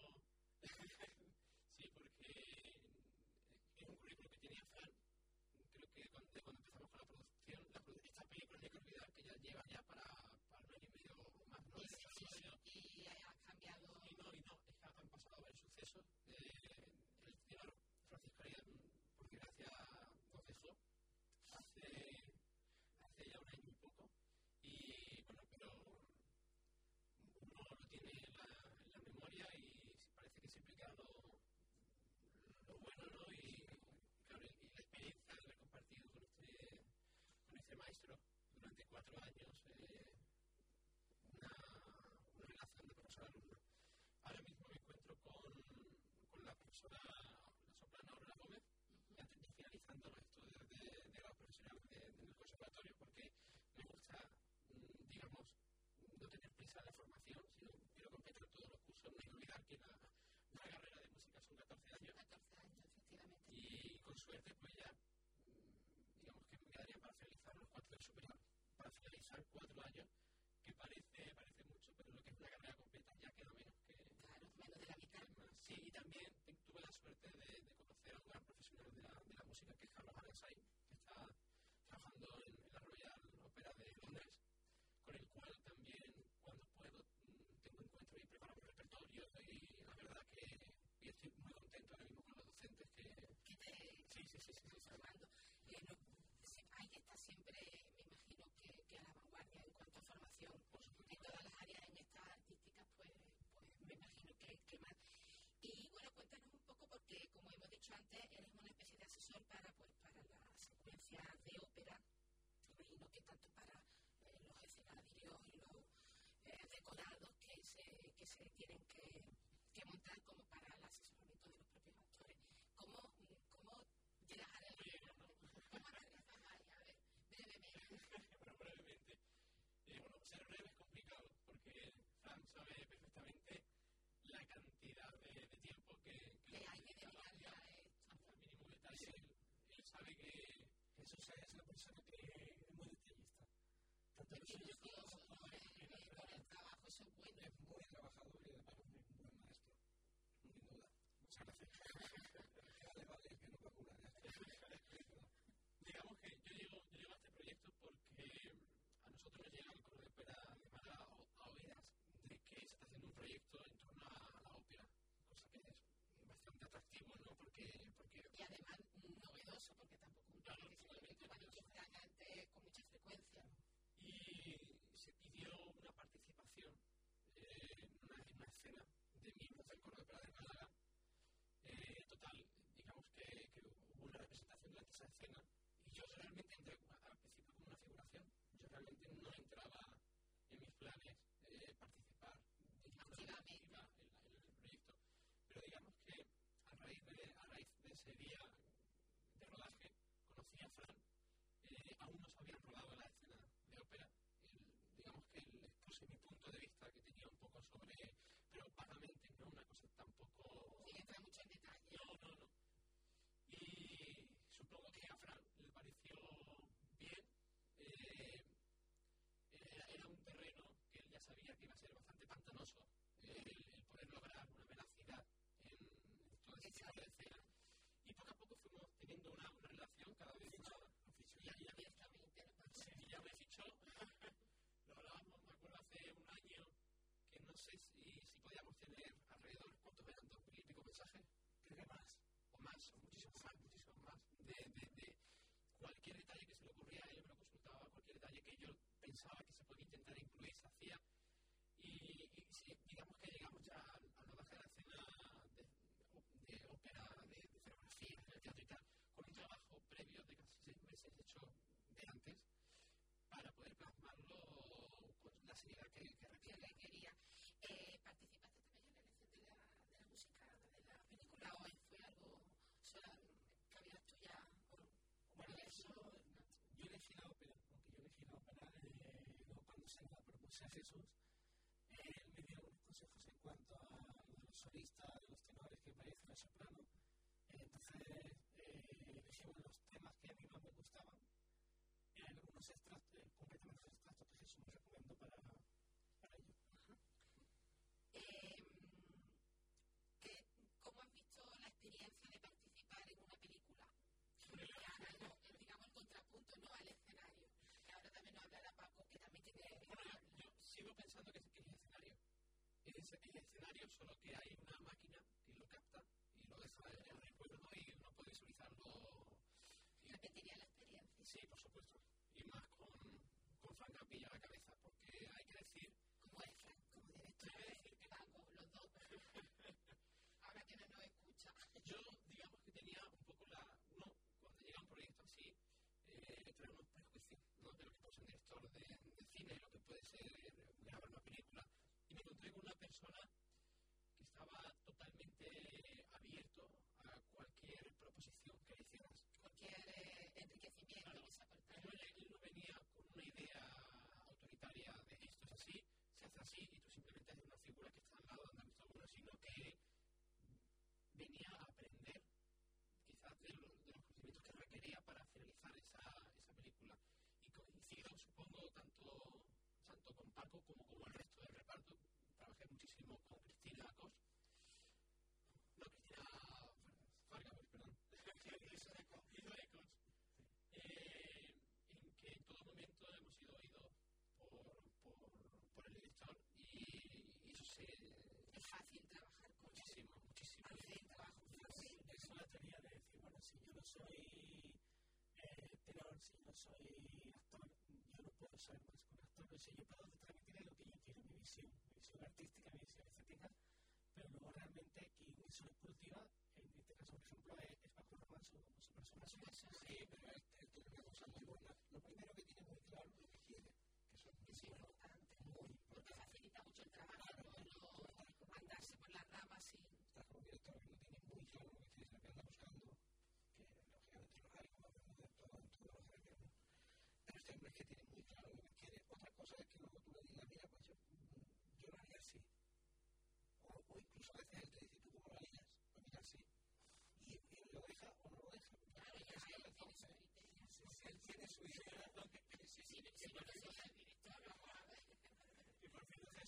sí, porque es un currículo que tenía Fran. Creo que cuando, cuando empezamos con la producción, la produ esta película no hay que olvidar que ya lleva ya para, para un año y medio o más, ¿no? Sí, sí, sí, y ha cambiado. Y no, y no, es que han pasado varios sucesos. Eh, el tenor Francisco Heredia, por desgracia, nos dejó hace, hace ya un año y poco. Y bueno, pero uno lo tiene en la, en la memoria y parece que siempre queda lo, lo bueno, ¿no? Y, claro, y la experiencia de haber compartido con este, con este maestro durante cuatro años eh, una, una relación de profesor-alumno. Ahora mismo me encuentro con, con la profesora, la soprano Aurora Gómez, ya estoy finalizando los estudios de, de grado profesional de, de, del conservatorio porque me gusta, digamos, no tener prisa en la formación, sino quiero completar todos los cursos. No hay que olvidar que la, la carrera de música son catorce años. catorce años, efectivamente. Y con suerte, pues ya, digamos que me quedaría para finalizar los cuatro años superiores, para finalizar cuatro años, que parece, parece mucho, pero lo que es una carrera completa ya queda menos que... Claro, menos de la mitad. Sí, y también tuve la suerte de, de conocer a un gran profesional de la, de la música, que es Carlos Arensay, que está trabajando en, en la Royal Opera de Londres, con el cual también, cuando puedo, tengo encuentro y preparo mi repertorio, y la verdad que y estoy muy contento ahora mismo con los docentes que... que te sí, sí, sí, sí, sí, formando. Eh, no, hay que estar siempre, me imagino, que, que a la vanguardia en cuanto a formación. En todas las áreas, en estas artísticas, pues, pues me imagino que, que más. Y bueno, cuéntanos un poco, porque como hemos dicho antes, eres una especie de asesor para, pues, para las secuencias de ópera. Me imagino que tanto para eh, los escenarios y los eh, decorados que se, que se tienen que, que montar, como para el asesoramiento de los propios actores. ¿Cómo, cómo llegas a la idea? ¿Cómo aterrizas ahí? A ver, brevemente. Bueno, brevemente. Eh, bueno, ser breve es complicado, porque Fran sabe perfectamente la cantidad de, de tiempo que, que, que hay que dedicarle a esto. Al mínimo detalle. Él, él sabe que Jesús es una persona que es muy detallista, tanto en los minucioso, ¿no? Con el trabajo, eso es bueno. Es muy trabajador y además un buen maestro, sin duda. Muchas gracias. Vale, vale, que no calcula. Digamos que yo llego, yo llego a este proyecto porque a nosotros nos llega el coro de ópera de manera a oídas de que se está haciendo un proyecto en torno a la ópera, cosa que es bastante atractivo, ¿no? Porque, porque y además novedoso, porque tampoco un claro, que se fueran antes con mucha frecuencia. Y se pidió una participación eh, en, una, en una escena de miembros del coro de ópera de Málaga. Eh, total, digamos que, que hubo una representación durante esa escena y yo realmente entré al principio como una figuración. Yo realmente no entraba en mis planes eh, participar activamente en, en, en el proyecto, pero digamos que a raíz de, a raíz de ese día de rodaje conocí a Fran, eh, aún no se habían rodado la escena de ópera, el, digamos que le expuse mi punto de vista que tenía un poco sobre, pero vagamente, no una cosa tampoco... Sí, entra mucho en detalle. No, no, no. Y supongo que a Fran le pareció bien. Eh, era, era un terreno que él ya sabía que iba a ser bastante pantanoso, eh, el, el poder lograr una velocidad en, en todo ese tipo de escenas. Y poco a poco fuimos teniendo una, una relación cada vez más. Ya, ya, Directamente, ¿no? sí, ya me fichó. Lo hablábamos, me acuerdo, hace un año que no sé si, si podíamos tener alrededor, ¿cuántos eran? ¿Dos mil y pico mensajes? Creo que más. O más, o muchísimo más, muchísimo más. De, de, de cualquier detalle que se le ocurría, él me lo consultaba, cualquier detalle que yo pensaba que se podía intentar incluir, se hacía. Y, y sí, digamos que llegamos ya al, al rodaje de la escena de, de ópera, de, de escenografía, del teatro y tal, con un trabajo previo de casi seis meses hecho de antes para poder plasmarlo con la seriedad que, que requiere. Que quería. Eh, ¿Participaste también en la elección de la, de la música de la película o fue algo sola, que habías tú ya? O, Bueno, eso, no, yo elegí la ópera, aunque yo elegí la ópera, eh, luego cuando se la propuse a Jesús, eh, él me dio algunos consejos en cuanto a los solistas, de los tenores que parecen la soprano. Eh, entonces, eh, elegimos los temas que a mí más me gustaban. Eran algunos extractos, eh, completamente los extractos que Jesús me recomendó para, para ello. Uh-huh. Eh, ¿qué, ¿Cómo has visto la experiencia de participar en una película? Algo, digamos, el contrapunto, no al escenario. Que ahora también nos hablará Paco, que también tiene... Bueno, yo sigo pensando que, que es escenario. Es el escenario, solo que hay una máquina que lo capta y lo deja en el recuerdo y uno puede visualizarlo. Repetiría la experiencia. Sí, por supuesto. Y más con, con Fran Capilla a la cabeza, porque hay que decir... ¿Cómo es, Fran? Como director de Paco, los dos. Ahora que no nos escucha. Yo, digamos que tenía un poco la... Uno, cuando llega un proyecto así, eh, trae unos prejuicios, ¿no? De lo que puede ser un director de, de cine, lo que puede ser grabar una película. Y me encontré con una persona que estaba totalmente abierto a cualquier proposición que le hicieras. Cualquier eh, enriquecimiento. Claro, que se aportara. él, él no venía con una idea autoritaria de esto es así, se hace así y tú simplemente eres una figura que está al lado de andar bueno, sino que venía a aprender quizás de, lo, de los conocimientos que requería para finalizar esa, esa película. Y coincido, supongo, tanto, tanto con Paco como con el resto del reparto. Trabajé muchísimo con Cristina Cos. No, Cristina Fargas, perdón. Hizo Ecos. Eh, en que en todo momento hemos sido oídos por, por, por el director y, y eso se... Es fácil trabajar con muchísimo, muchísimo. hacer trabajo fácil. Es la teoría de decir, bueno, si yo no soy eh, tenor, si yo no soy actor, yo no puedo saber más con actores. Si yo puedo transmitir lo que yo quiero, mi visión, mi visión artística, mi visión estética, pero luego realmente quien hizo la cultiva, en este caso, por ejemplo, es, es Paco Romanzo, como su personaje. Sí, pero él tiene una cosa muy buena. Lo primero que tiene muy claro lo que quiere, que eso es muy importante, muy importante. Porque facilita mucho el trabajo, no andarse por las ramas sin... Estás como director que lo tiene muy claro lo que quiere, lo que anda buscando, que lógicamente lo hay, como hablamos de todo, todo lo que no. Pero este hombre es que tiene muy claro lo que quiere. Otra cosa es que luego tú le digas, mira, pues yo, yo lo haría así. O, o incluso a veces él te dice, ¿tú cómo lo harías? Pues mira, así. Y él lo deja o no lo deja. Claro, ya él tiene su criterio. Él tiene su idea. Sí, sí, porque si el director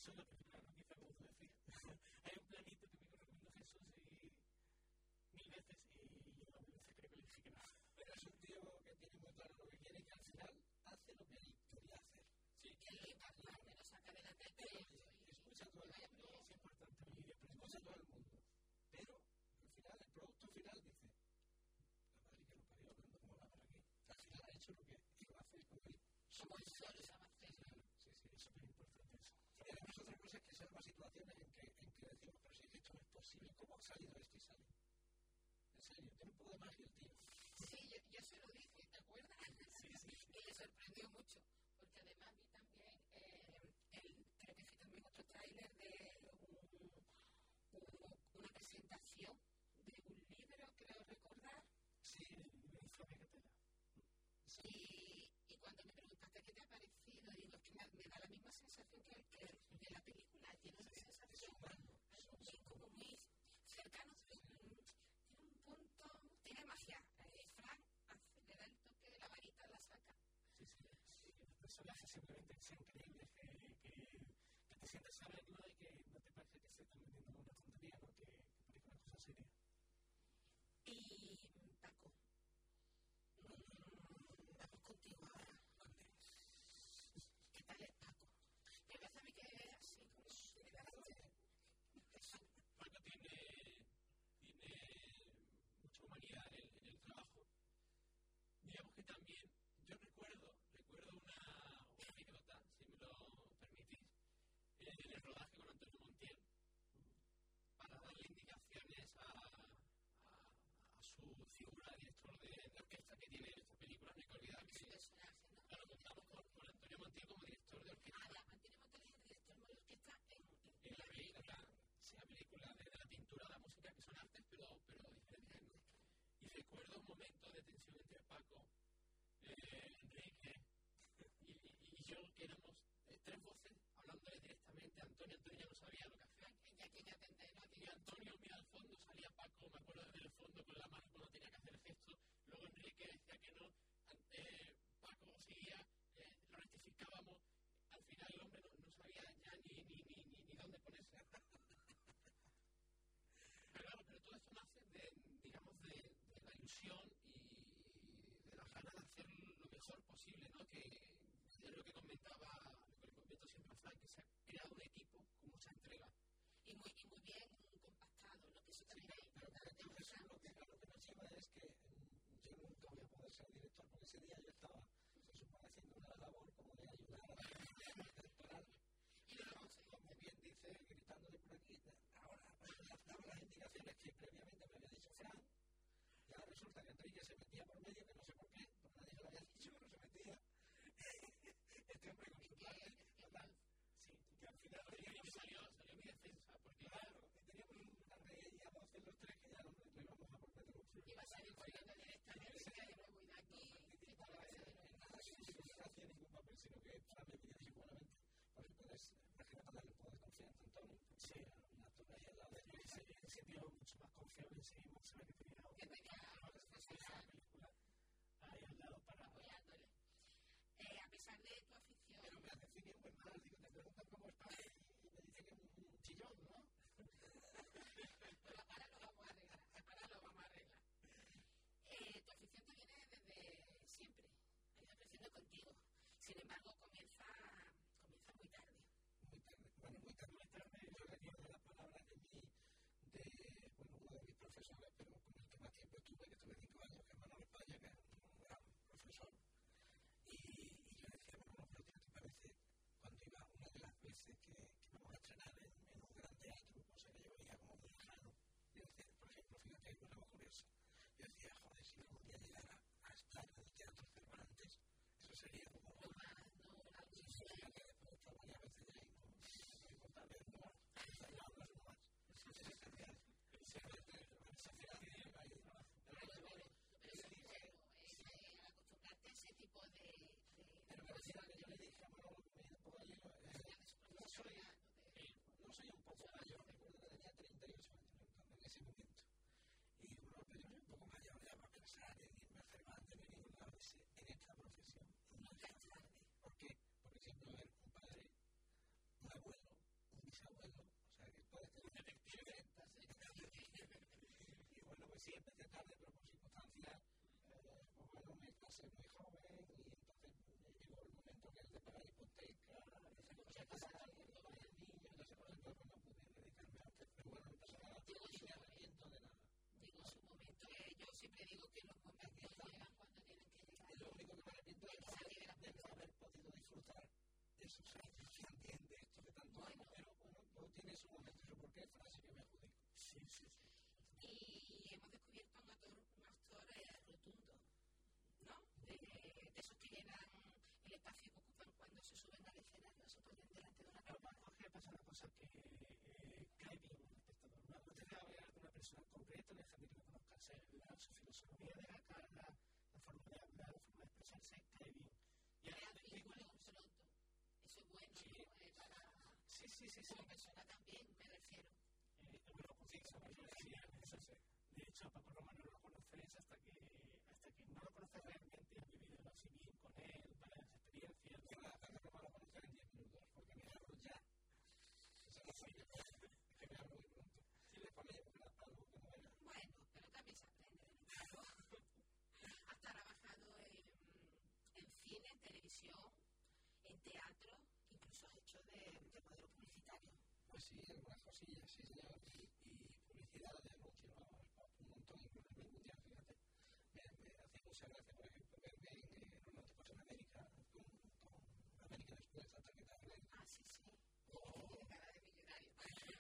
eso es lo que claro, quizá me gusta decir. Hay un planito que me recomiendo Jesús y mil veces y yo a veces creo que le dije que no. Pero es un tío que tiene muy claro lo que quiere y que al final hace lo que él quería hacer. Sí, que lo iba a hablar, me lo saca adelante el proyecto. Escucha a todo el mundo. Es importante mi idea, pero Escucha a todo el mundo. Pero al final, el producto final dice, la madre que lo parió, hablando como la para aquí. Al final ha hecho lo que iba a hacer con él. Somos solos a hacer. Sí, sí, es súper importante eso. Y además otra cosa es que sean las situaciones en que, en que decimos, pero si esto no es posible, ¿cómo ha salido esto y sale? En serio, tiene un poco de magia el tío. Sí, yo, yo se lo dije, ¿te acuerdas? Sí, sí. Y le sorprendió mucho, porque además vi también, eh, el, creo que fue también otro tráiler de un, un, una presentación de un libro, creo recordar. Sí, me hizo Megatela. Y, y cuando me preguntaste qué te ha parecido, digo, es que me, me da la misma sensación que, que, que la película. Tiene una sensación algo muy, como muy cercano, tiene un punto, tiene magia. Eh, Frank acelera el toque de la varita, la saca. Sí, sí, sí, que los personajes simplemente sean increíbles, que, que, que te sientas a verlo y que no te parece que se están metiendo una tontería, ¿no? que, que parezca una cosa seria. Y Paco, vamos contigo ahora. ¿Qué tal es Paco? Me parece a mí que es así como Paco tiene, tiene mucha humanidad en, en el trabajo. Digamos que también, yo recuerdo, recuerdo una, una anécdota, si me lo permitís, en el rodaje con Antonio Montiel, para darle indicaciones a, a, a su figura, director de, de orquesta que tiene en esta película. No hay que olvidar que, claro, contamos con, con Antonio Montiel como director de orquesta. Ah, ya, Antonio Montiel es el director de orquesta en, en, en la película, sí, la película de, de la pintura, la música, que son artes, pero, pero diferentes, ¿no? Y recuerdo un momento de tensión entre Paco, eh, Enrique y, y, y yo, que éramos eh, tres voces hablándole directamente a Antonio. Antonio ya no sabía lo que hacía. ya que ya tendré, ¿no? Y Antonio mira al fondo, salía Paco, me acuerdo desde el fondo con la mano cuando tenía que hacer el gesto. Luego Enrique decía que no, eh, Paco seguía, eh, lo rectificábamos. Al final el hombre no, no sabía ya ni, ni, ni, ni, ni dónde ponerse. Pero claro, pero todo esto nace de, digamos, de, de la ilusión y de la ganas de hacer lo mejor posible, ¿no? Que es lo que comentaba, lo que le comento siempre a Frank, que se ha creado un equipo con mucha entrega. Y muy, y muy bien compactado, ¿no? Que eso también es importante. Eso lo que, lo que nos lleva es que yo nunca voy a poder ser director, porque ese día yo estaba, se supone, haciendo una labor como de ayudar a doctoral. Y lo vamos a ir. Como bien dice, gritándole por aquí, ahora, daba las indicaciones que previamente me había dicho Frank, y ahora resulta que Enrique se metía por medio, que no sé por qué, porque nadie le había dicho que no se metía. Este hombre con su plan, total. Sí, que al final salió, salió mi defensa, porque claro, y teníamos una reía a voces los tres que ya no le íbamos a volver a construir. Iba a salir corriendo directamente, y me voy de aquí, y todo va a ser de nuevo. No hacía ningún papel, sino que Fran me pedía igualmente, porque puedes, imagínate darle un poco de confianza a Antonio. Sí, un actor ahí al lado de él, se he sentido mucho más confiable en sí mismo, se ve que tenía una película ahí al lado para apoyándole. Eh, a pesar de tu afición. Pero me hace cine muy mal, digo, te preguntan cómo está y me dice que es un chillón, ¿no? Pero ahora lo vamos a arreglar, ahora lo vamos a arreglar. Eh, tu afición te viene desde siempre, ha ido creciendo contigo. Sin embargo, comienza, comienza muy tarde. Muy tarde, bueno, muy tarde, muy tarde. Yo recuerdo las palabras de mi, de, bueno, uno de mis profesores, pero con el que más tiempo estuve, que tuve cinco años, que es Manuel España, que es un gran profesor. Y, y yo decía, bueno, pero ¿qué te parece cuando iba una de las veces que, que íbamos a estrenar en, en un gran teatro, cosa que yo veía como muy lejano? Yo decía, por ejemplo, fíjate, hay una cosa curiosa. Yo decía, joder, si algún día llegara a estar en el Teatro Cervantes, eso sería como no más, no, algo eso sería que después de estar varias veces ya y no me importa ver no más, no hablas no más. Eso sería genial. Ese sería ahí. pero bueno, pero eso es bueno, es acostumbrarte a ese tipo de... Pero me decía que yo le dije a Manolo, me puedo ir, no soy, no soy un poco mayor, recuerdo que tenía treinta y ocho años en ese momento. Y digo, no, pero yo soy un poco mayor ya para pensar en irme a Cervantes, en ningún lado, en esta profesión. Nunca es tarde. ¿Por qué? Porque siempre va a haber un padre, un abuelo, sí, empecé tarde, pero por circunstancias, eh, pues bueno, me casé muy joven y entonces llegó el momento que es de pagar hipoteca, esas cosas que se dan cuando hay niños, esas cosas, entonces no pude dedicarme antes, pero bueno, no pasa nada, no me arrepiento de nada. Digo su momento, eh, yo siempre digo que los momentos llegan cuando tienen que llegar. Lo único que me arrepiento es de no haber podido disfrutar de esos años también, de esto que tanto amo, pero bueno, todo tiene su momento, eso porque es frase que me adjudico. Sí, sí, sí. Y hemos descubierto un actor, un actor eh, rotundo, ¿no? De, de esos que llenan el espacio que ocupan cuando se suben al escenario, se ponen delante de una Pero cámara. para Jorge pasa una cosa que eh, cae bien al espectador. No, no te deja hablar de una persona en concreto, ni gente que no conozcas la, su filosofía de la cara, la forma de hablar, la forma de expresarse, cae bien. Y Crea ahora te digo, vínculos pronto. Eso es bueno, sí, ¿no? Eh, para, sí, sí, sí, sí. como persona también, me refiero. Eh, bueno, pues sí, eso yo decía, eso sí. De hecho, a Paco Roma no lo conoces hasta que, hasta que no lo conoces realmente, has vivido así bien con él, varias experiencias. Yo a Paco Roma lo conocí en diez minutos, porque me hablo ya. Eso no soy yo, es que me hablo muy pronto. Y después me llevo una palo que no era. Bueno, pero también se aprende de nuevo. Has trabajado en, en cine, en televisión, en teatro, incluso has hecho de, de modelo publicitario. Pues sí, algunas cosillas, sí, señor. Y, y publicidad de anuncio, ¿no? Un montón, incluso en el mundial, fíjate. Me, me hace mucha gracia, por ejemplo, verme en Aeronáuticos en América, con, con América Express, hasta que tal vez. Ah, sí, sí. Oh. Cara de millonario.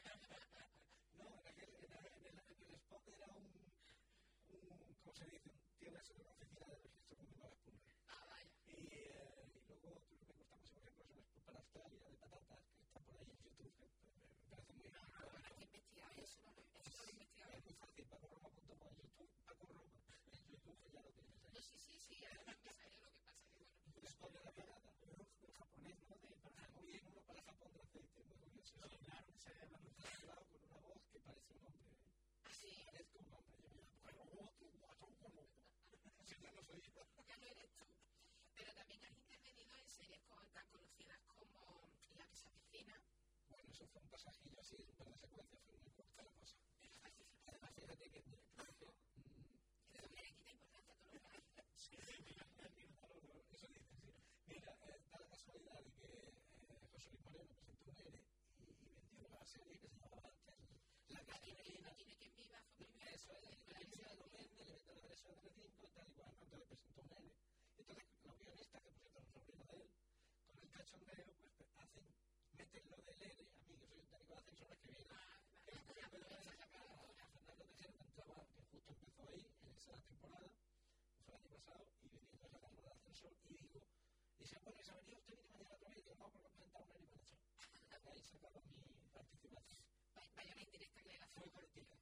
No, en aquel, en, en, el, en el spot era un, un, ¿cómo se dice? Un tío de eso de una oficina de registro con nuevas puntas. Ah, vaya. Y, eh, y luego otro que me gusta mucho, por ejemplo, es un spot para Australia de patatas, que está por ahí en YouTube, que me, me parece muy... No, no, hay que investigar eso, no lo eso no lo he investigado. Es muy fácil, paco roma punto com en YouTube, Paco Roma, en YouTube ya lo tienes ahí. No, sí, sí, sí, además me salió lo que pasa que, bueno, La historia de la patata. El japonés, ¿no? De, para Muy bien, uno para Japón de aceite, muy curioso. sí, claro, que se hablando Está hablado con una voz que parece un hombre. así, Parezco un hombre. Yo mira, pues otro guacho, como. Si ya no soy yo. ya lo eres tú. Pero también has intervenido en series con, tan conocidas como La que se avecina. Bueno, eso fue un pasajillo así, un par de secuencias, fue muy corta la cosa. Además, fíjate que creo que. Que eso le quita importancia a todo lo que hay. Sí, eso dice, sí. Mira, eh, da la casualidad de que eh, José Luis Moreno presentó un E R E y, y vendió la serie que se llamaba antes La que se avecina. No tiene quien viva, fue primero. Eso es, la televisión lo vende, le vende la versión de Telecinco y tal y cual, entonces le presentó un E R E. Entonces, los guionistas, que por cierto son sobrinos de él, con el cachondeo, pues hacen, meten lo del E R E, a mí que soy un técnico de ascensor, que viene. Que por ejemplo, le voy a sacar a Fernando Tejero, que entraba, que justo empezó ahí, en esa temporada, fue el año pasado, y viniendo a sacarlo del ascensor, y digo, dice, bueno, ¿se ha venido usted viene mañana otra vez? Y digo, no, porque me presentaba un E R E y me han hecho. Ahí sacaron mi participación. Vaya una indirecta que le da Fue cortita.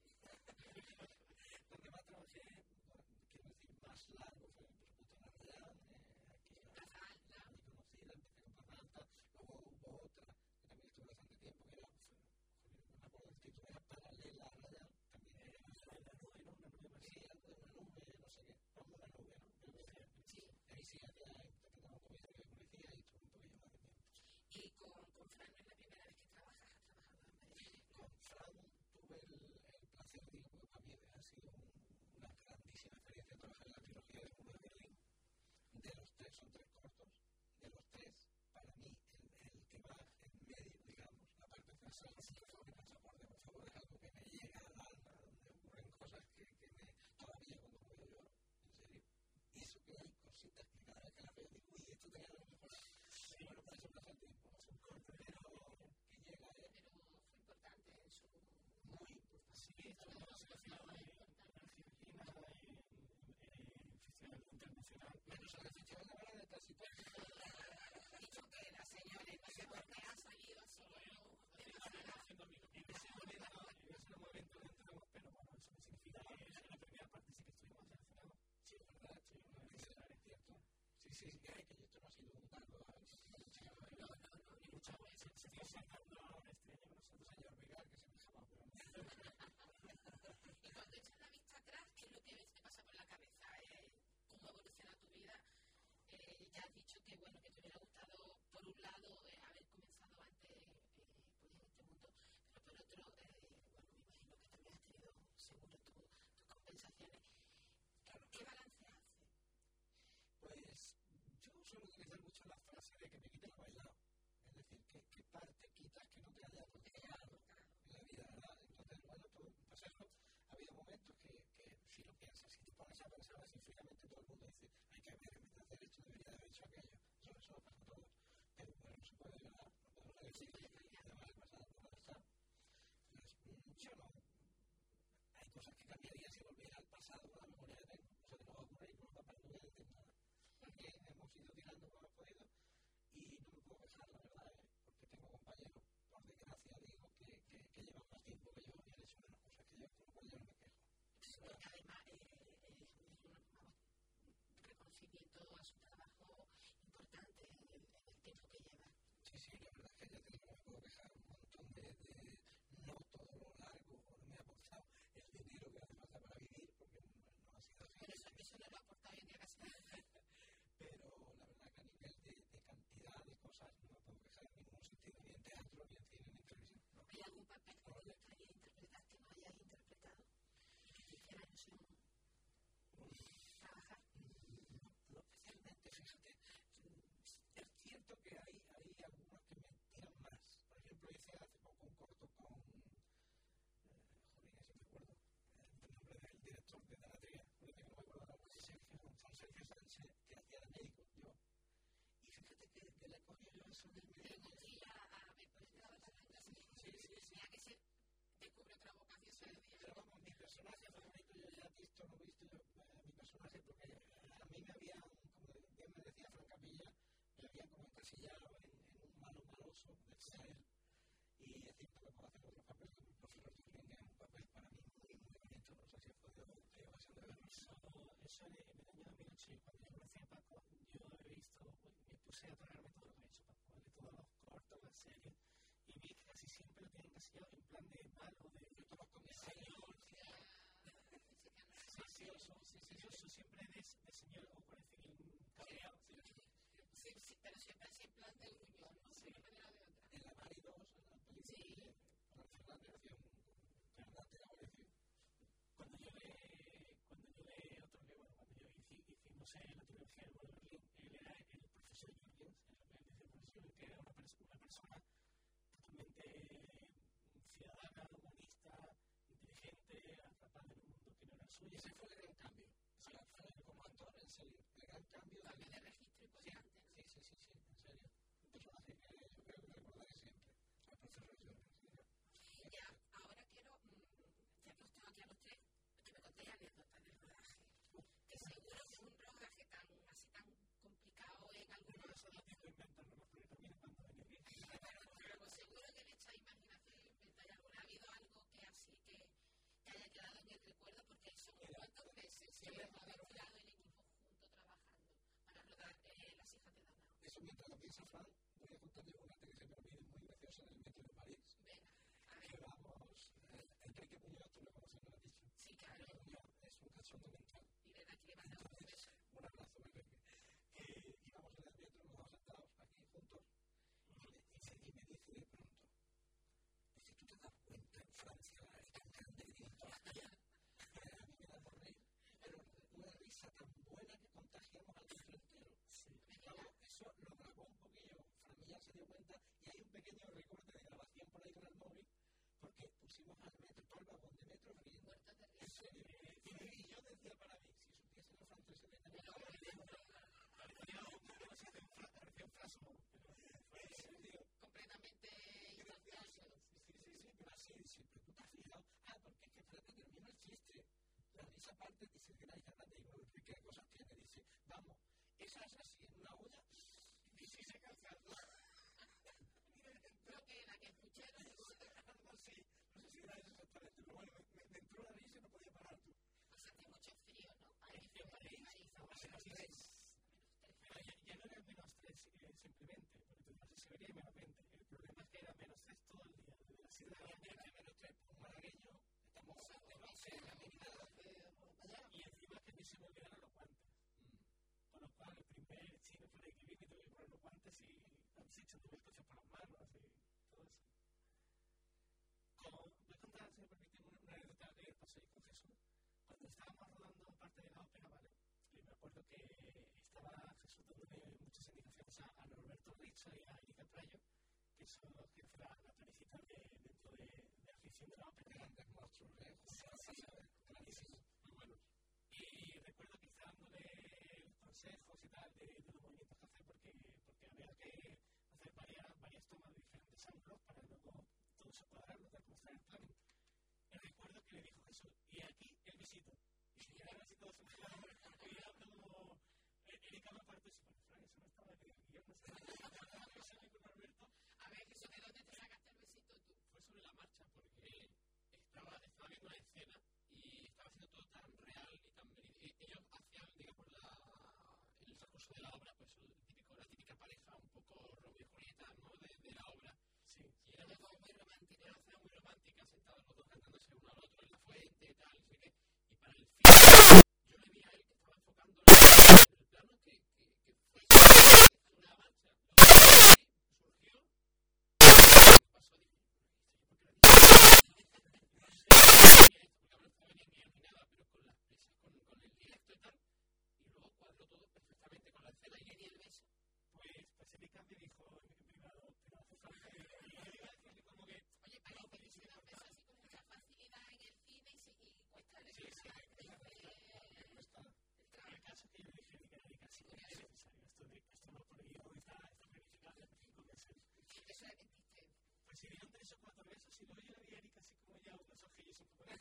Donde más trabajé, quiero decir, más largo fue, por supuesto, en la Real, eh, aquí en Plaza Alta. muy conocida, empecé con Plaza Alta, luego hubo otra, que también estuve bastante tiempo, que era, fue, no me acuerdo del título, era paralela a la Real, también era la nube, ¿no? Una nube más, sí, algo de una nube, no sé qué, no, una nube, ¿no? Pero sí, ahí sí había interpretado un comisario de policía y tuve un poquillo más de tiempo. Y con, con Fran no es la primera vez que trabajas, has trabajado en Madrid. Con Fran tuve el, el placer, digo, porque para mí ha sido un, una grandísima experiencia trabajar en la trilogía del Muro de Berlín. De los tres, son tres cortos, de los tres, para mí, el, el que va en medio, digamos, la parte central, sí, sobre pasaporte, por favor, es algo que me llega al alma, donde ocurren cosas que, que me, todavía cuando veo lloro, en serio. Y eso que hay cositas que cada vez que las veo digo, uy, esto tenía que mejorar. Sí, bueno, para eso pasa el tiempo, es un corte, pero que llega, ¿eh? Pero fue importante en su... Muy importante. sí, esto no se ha filmado en Argentina, en Festival Internacional. Menos en el Festival de Málaga de Tránsito. Dicho que la señora, no sé por qué ha salido así, de la sala. Haciendo amigos. En ese momento, en ese momento no entramos, pero bueno, eso no significa que en la primera parte sí que estuvimos seleccionados. Sí, es verdad, sí, es cierto. Sí, sí, sí, que esto no ha sido un dardo. No, no, no, ni mucho más. Se está sacando ahora este año nosotros. Señor Vigar, que se me llama, pero no. Y cuando echas la vista atrás, ¿qué es lo que ves te pasa por la cabeza? Eh, ¿Cómo evoluciona tu vida? Eh, la frase de que me quiten lo bailado. Es decir, que, que parte quitas que no te haya bloqueado en la vida, ¿verdad? Entonces, bueno, tú, pues eso, ha habido momentos que, que si lo piensas, si te pones a pensar así fríamente, todo el mundo dice, hay que ver, en vez de hacer esto, debería de haber hecho aquello. Eso, eso lo pasa a todos. Pero bueno, no se puede, ¿verdad? No podemos decir que ya va a pasar, no va a pasar. Entonces, yo no. Hay cosas que cambiaría si volviera al pasado, a la memoria que tengo. Eso que no va a ocurrir, no va a pasar, no voy a decir nada. Porque hemos ido tirando como hemos podido y no me puedo quejar, la verdad, ¿eh? Porque tengo compañeros, por desgracia, digo, que, que, que llevan más tiempo que yo y han hecho menos cosas que yo, con lo cual yo no me quejo. Porque además eh, es un reconocimiento a su trabajo importante en el, en el tiempo que lleva. Sí, sí, la verdad es que ya te digo, no me puedo quejar un montón de, de no todo lo largo, no me ha aportado el dinero que hace falta para vivir, porque no, no ha sido así. Pero eso, eso no lo ha aportado bien ni a casi nada. Pero la verdad que a nivel de, de cantidad de cosas no me puedo quejar en ningún sentido, ni en teatro, ni en cine, ni en televisión. No. ¿Hay algún papel que te gustaría interpretar que no hayas interpretado y que quisieras ilusión trabajar? No, especialmente, fíjate, es cierto que hay, hay algunos que me tiran más. Por ejemplo, hice hace poco un corto con, eh, joder, si me acuerdo, el nombre del director de Talatría, porque no me acuerdo ahora, Sergio, con Sergio Sánchez, que hacía de médico, yo. Y fíjate que, que le cogí yo eso del médico. Sí, a ver, pues estaba hablando así. Sí, sí, sí. Tenía que ser, descubre otra vocación. Sí, pero vamos, mi personaje favorito, yo ya visto, no visto, yo, eh, mi personaje, porque a mí me habían, como bien me decía Fran Capilla, me habían como encasillado en, en un malo maloso del ser. Y es cierto que puedo hacer otro papel como el profesor Turing, que es un papel para mí muy, muy bonito. No sé si he podido tener ocasión de verlo. Eso, eso en el año dos mil ocho, cuando yo conocí a Paco, yo he visto, me puse a tragarme todo lo que ha hecho Paco, ¿vale? Todos los cortos, las series, y vi que casi siempre lo tienen encasillado en plan de malo, de todos con mi señor, gracioso, gracioso, siempre de, de señor, o por decir, cabreado. Sí, sí, pero siempre así en plan de gruñón, ¿no? Sí. De una manera o de otra. En la Mari dos, en la película, Sí. para hacer la creación, de verdad te la voy a decir. Cuando yo le, cuando yo le otorgué, bueno, cuando yo hice, hicimos la trilogía del Muro de Berlín, él era el profesor Jürgens, el profesor que era una, pers una persona totalmente ciudadana, humanista, inteligente, atrapada en un mundo que no era suyo. Y ese fue el gran cambio. O sea, fue como actor, en serio, el gran cambio. Cambio de registro importante, ¿no? Sí, sí, sí, sí, en serio. Un personaje que yo creo que me recordaré siempre. El profesor Jürgens. Ya, ahora quiero, ya que os tengo aquí a los tres, que me contéis anécdotas del rodaje. Que seguro que es un rodaje tan, así tan complicado en algunos de los que inventarlo, ¿no? Porque también cuando venía bien. Pero seguro que le echáis imaginación y inventáis algo. ¿Ha habido algo que así que, que haya quedado en el recuerdo? Porque son cuantos meses que habéis quedado el equipo junto trabajando para rodar eh, Las hijas de Danao. Eso mientras lo piensa Fran, voy a contarle una que se me olvide muy graciosa del metro de París. Venga, a ver. Que vamos, eh, Enrique Muñoz, tú lo conoces, me lo has dicho. Sí, claro. Enrique Muñoz es un cachondo mental. Y verdad que le mandamos un beso. Un abrazo, Enrique. Que íbamos en el metro, los dos sentados aquí juntos, y me dice, y me dice de pronto, dice, ¿tú te das cuenta en Francia es tan grande que tiene todas las calles? A mí me da por reír, pero una risa tan buena que contagiamos al metro entero. Sí. Vamos, eso lo grabó un poquillo, Fran ya se dio cuenta, y hay un pequeño recorte de grabación por ahí con el móvil, porque pusimos al metro, todo el vagón de metro riendo. Muertos de risa. En serio. Y yo decía para mí, si supiesen los franceses de tener la Parecía un fraso, pero completamente instantáneo. sí, sí, sí, pero así, sí, pero tú te has fijado, ah, porque es que espérate, termina el chiste, la risa parte, dice que nadie grande, y bueno, ¿qué cosas tiene? Dice, vamos, esa es así, en una olla, y si se cansa, Creo que la que escuché no sé no sé, no sé si era eso exactamente, pero bueno, me, me entró la risa y no podía parar tú. pues hace mucho frío, ¿no? Ahí en París estaba a menos tres. Ya, ya no era menos tres eh, simplemente, porque entonces se vería menos veinte. El problema es que era menos tres todo el día. Desde las siete de la mañana que menos tres por un malagueño, estamos de noche en la medida. Y encima que a mí se me olvidaron los guantes. Con lo cual, el primer chino por ahí que vine, tuve que poner los guantes y se echan mil cosas por las manos y todo eso. Como, voy a contar, si me permiten, una, una anécdota que pasó ahí con Jesús. Cuando estábamos rodando parte de la ópera, ¿vale? Le iba recuerdo que estaba Jesús dándome muchas indicaciones a, a Norberto Richo y a Erika Prayo, que son los que la, la planifican de, dentro de, de la ficción de la ópera. Grandes monstruos, ¿eh? Sí, clarísimo, muy buenos. Y recuerdo que estaba dándole consejos y tal de, de los movimientos que hacer, porque, porque había que hacer varias, varias tomas de diferentes ángulos para luego todo eso cuadrarlo, tal como está en el planning. Y recuerdo que le dijo Jesús, y aquí el besito. Y ya casi todo se me quedaba mirando. Erika me apartó y dice, bueno, Fran, eso no estaba en el guión, no estaba en el guión con Alberto. A ver, Jesús, ¿de dónde te sacaste el besito tú? Fue sobre la marcha, porque estaba, estaba viendo la escena y estaba haciendo todo tan real y tan verídico. Ellos hacían, digamos, la, el recurso de la obra, pues el típico, la típica pareja, un poco Romeo y Julieta, ¿no? De, de la obra. Sí, y era todo muy romántica, era una escena muy romántica, sentados los dos cantándose uno al otro en la fuente y tal, no sé qué. Y para el final, yo le vi a él que estaba enfocando en el plano que, que, que fue sobre la marcha. Lo que surgió, pasó, dije, ¿por qué lo he dicho? No sé si esto, porque ahora no estaba ni guión ni nada, pero con las prisas, con, con el directo y tal, y luego cuadró todo perfectamente con la escena y le di el beso. Pues, pues Erika me dijo en, en privado, pero hace falta que decirle como que, oye, para no pedirse una mesa así con mucha facilidad en el cine y, se, y cuesta de sí, sí, claro, cuesta. El caso es que yo le dije, Erika, Erika, sí que es necesario, esto, de, esto no por ello está, está planificado hace cinco meses. Eso le mentiste. Pues serían tres o cuatro besos y luego yo le vi a Erika así como ya unos ojillos un poco de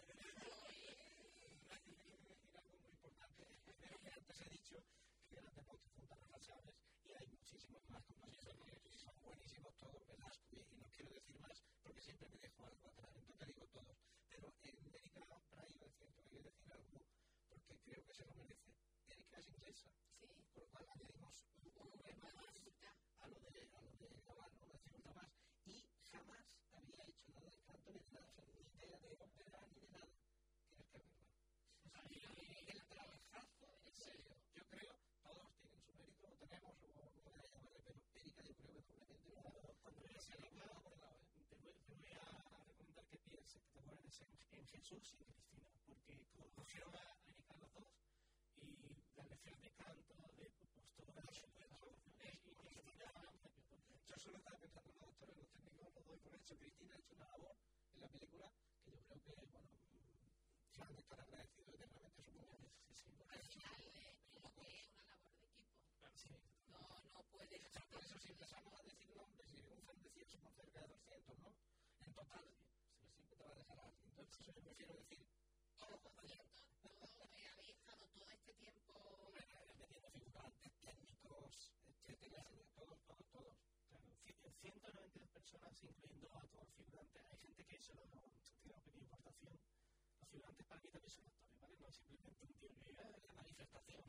decir algo muy importante. Primero que antes he dicho que eran de Monte Juntas Refasables y hay muchísimos más composiciones que son buenísimos todos, Velasco, y no quiero decir más porque siempre me dejo algo atrás, entonces digo todos. Pero en Erika Prayo es cierto, hay que decir algo porque creo que se lo merece. Erika es inglesa, sí, por lo cual añadimos un problema más a lo de a lo de grabar una dificultad más y jamás había hecho nada de canto ni de nada, o sea, ni idea de ópera ni de nada. Tienes que verlo. O sea, y el trabajazo, en serio, yo creo, todos tienen su mérito, lo tenemos, o como le llamarle, pero Erika yo creo que doblemente lo cuando veas a Erika, te voy, te voy a recomendar que pienses, que te acuerdes en, en Jesús y en Cristina, porque cogieron a Erika los dos y la lección de canto, de pues todo eso, y Cristina, yo solo estaba pensando en los doctores, los técnicos, lo doy por hecho. Cristina ha hecho una labor en la película que yo creo que, bueno, se han de estar agradecidos eternamente, supongo. Sí, sí. Al final, eh, lo que es una labor de equipo. Claro, sí. No, no puede. O sea, por eso si empezamos a decir nombres, si un fan decía somos cerca de doscientos, ¿no? En total, siempre te va a dejar a alguien. Entonces, yo prefiero decir todos doscientos, todos, habéis estado todo este tiempo metiendo figurantes, técnicos, etcétera, todos, todos, todos. Claro, ciento noventa y dos personas, incluyendo a todos los figurantes. Hay gente que solo tiene una pequeña importación. Los figurantes para mí también son actores, ¿vale? No simplemente un tío que haga la manifestación.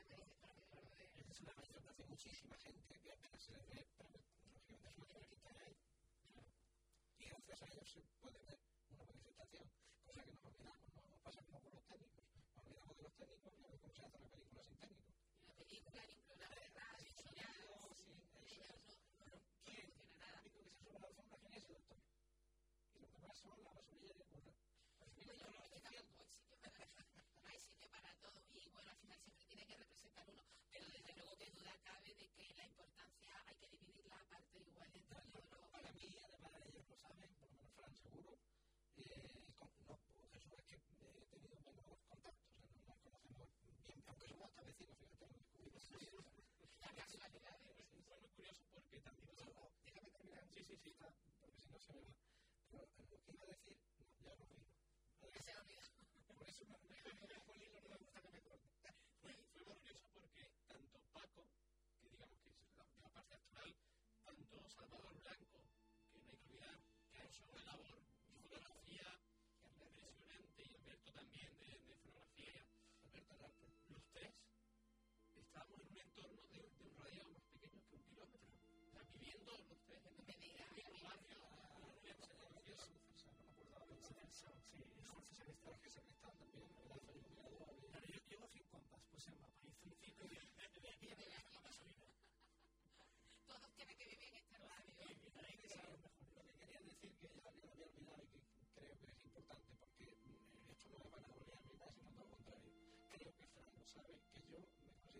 Es una manifestación, muchísima gente que apenas se le ve, pero lógicamente es una gente que hay. Y gracias a ellos se puede ver una manifestación, cosa que nos olvidamos, ¿no? Nos pasa como con los técnicos. Nos olvidamos de los técnicos y de cómo se hace una película sin técnicos. Una película, ni un programa de radio, sí, eso es. ¿Quién? El único que se sube a la alfombra, ¿quién es el doctor? Y los demás son la basurilla y el curro. Bueno, no hay sitio para, no hay sitio para todo y bueno, al final siempre tiene que representar uno, pero desde luego que duda cabe de que la importancia hay que dividirla aparte igual entre todos los... Para mí, además ellos lo saben, por lo menos Fran seguro, eh, con, no, Jesús es que he tenido menos contactos, o sea, no nos conocemos bien, aunque somos hasta vecinos, fíjate, lo descubrimos. La casualidad es fue muy curioso porque también no, déjame terminar, sí, sí, sí, está, porque si no se me va. Pero lo que iba a decir, no, ya lo digo. Se ha olvidado. Por eso me no me gusta que me corte. Fue, fue curioso porque tanto Paco, que digamos que es la, la parte actual, tanto Salvador Blanco, que no hay que olvidar, que ha hecho una labor de fotografía impresionante, y Alberto también de, de fotografía, Alberto Rampe, los tres estábamos en un entorno de, de un radio más pequeño que un kilómetro. O sea, viviendo los tres en el mismo barrio, no me acuerdo de la sí, Jorge Sacristán, que Sacristán también, ¿verdad? Claro, yo llego sin compas, pues el mapa, hizo un ciclo y de aquí a la gasolina. Todos tienen que vivir en este radio. Hay que saber mejor. Lo que quería decir, que ya me había olvidado y que creo que es importante, porque esto no me van a golear ni nada, sino todo lo contrario. Creo que Fran lo sabe, que yo me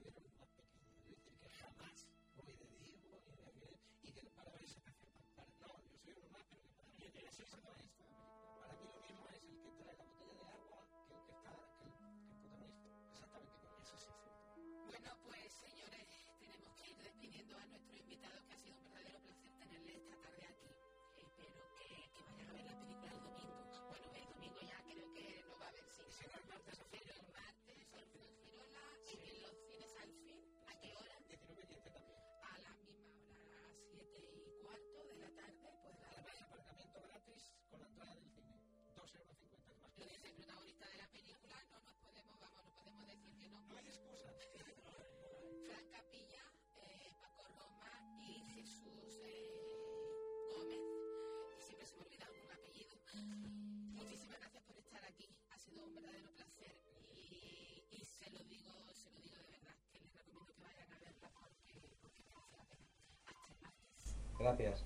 despidiendo a nuestro invitado, que ha sido un verdadero placer tenerle esta tarde aquí. Espero que, que vayan a ver la película el domingo. Bueno, el domingo ya creo que no va a haber cine, será el martes, pero el martes, el Fuengirola, en los cines al fin. ¿A qué hora? diecinueve y también. A la misma hora, a las siete y cuarto de la tarde, pues la Además, aparcamiento gratis con la entrada del cine. dos euros cincuenta más. lo dice el protagonista de la película, no nos podemos, vamos, no podemos decir que no. No hay excusa. Fran Capilla, eh, Paco Roma y Jesús eh, Gómez, y siempre se me olvida algún apellido. Muchísimas gracias por estar aquí, ha sido un verdadero placer y, y se lo digo, se lo digo de verdad, que les recomiendo que vayan a verla porque, porque merece la pena. Hasta el martes. Gracias.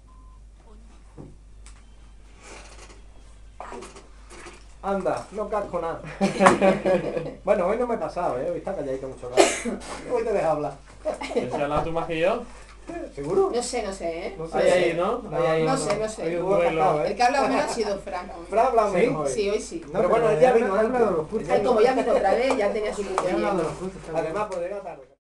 Anda, no casco nada. Bueno, hoy no me he pasado, ¿eh? Hoy está calladito mucho rato. Hoy te dejo hablar. ¿Has hablado tú más que yo? ¿Seguro? No sé, no sé, ¿eh? No sé. Ahí, ahí, ¿no? No, Ahí, ahí. No sé, no sé. Hoy un hubo duelo. cascado, ¿eh? El que ha hablado menos ha sido Frank. Fran ha hablado ¿Sí? menos hoy. Sí, hoy sí. No, pero bueno, pero ella ya vino ha hablado de los antes. putos. Él, como ya vino otra vez, ya tenía su He hablado de cumpleaños. los putos. Además, pues llega tarde.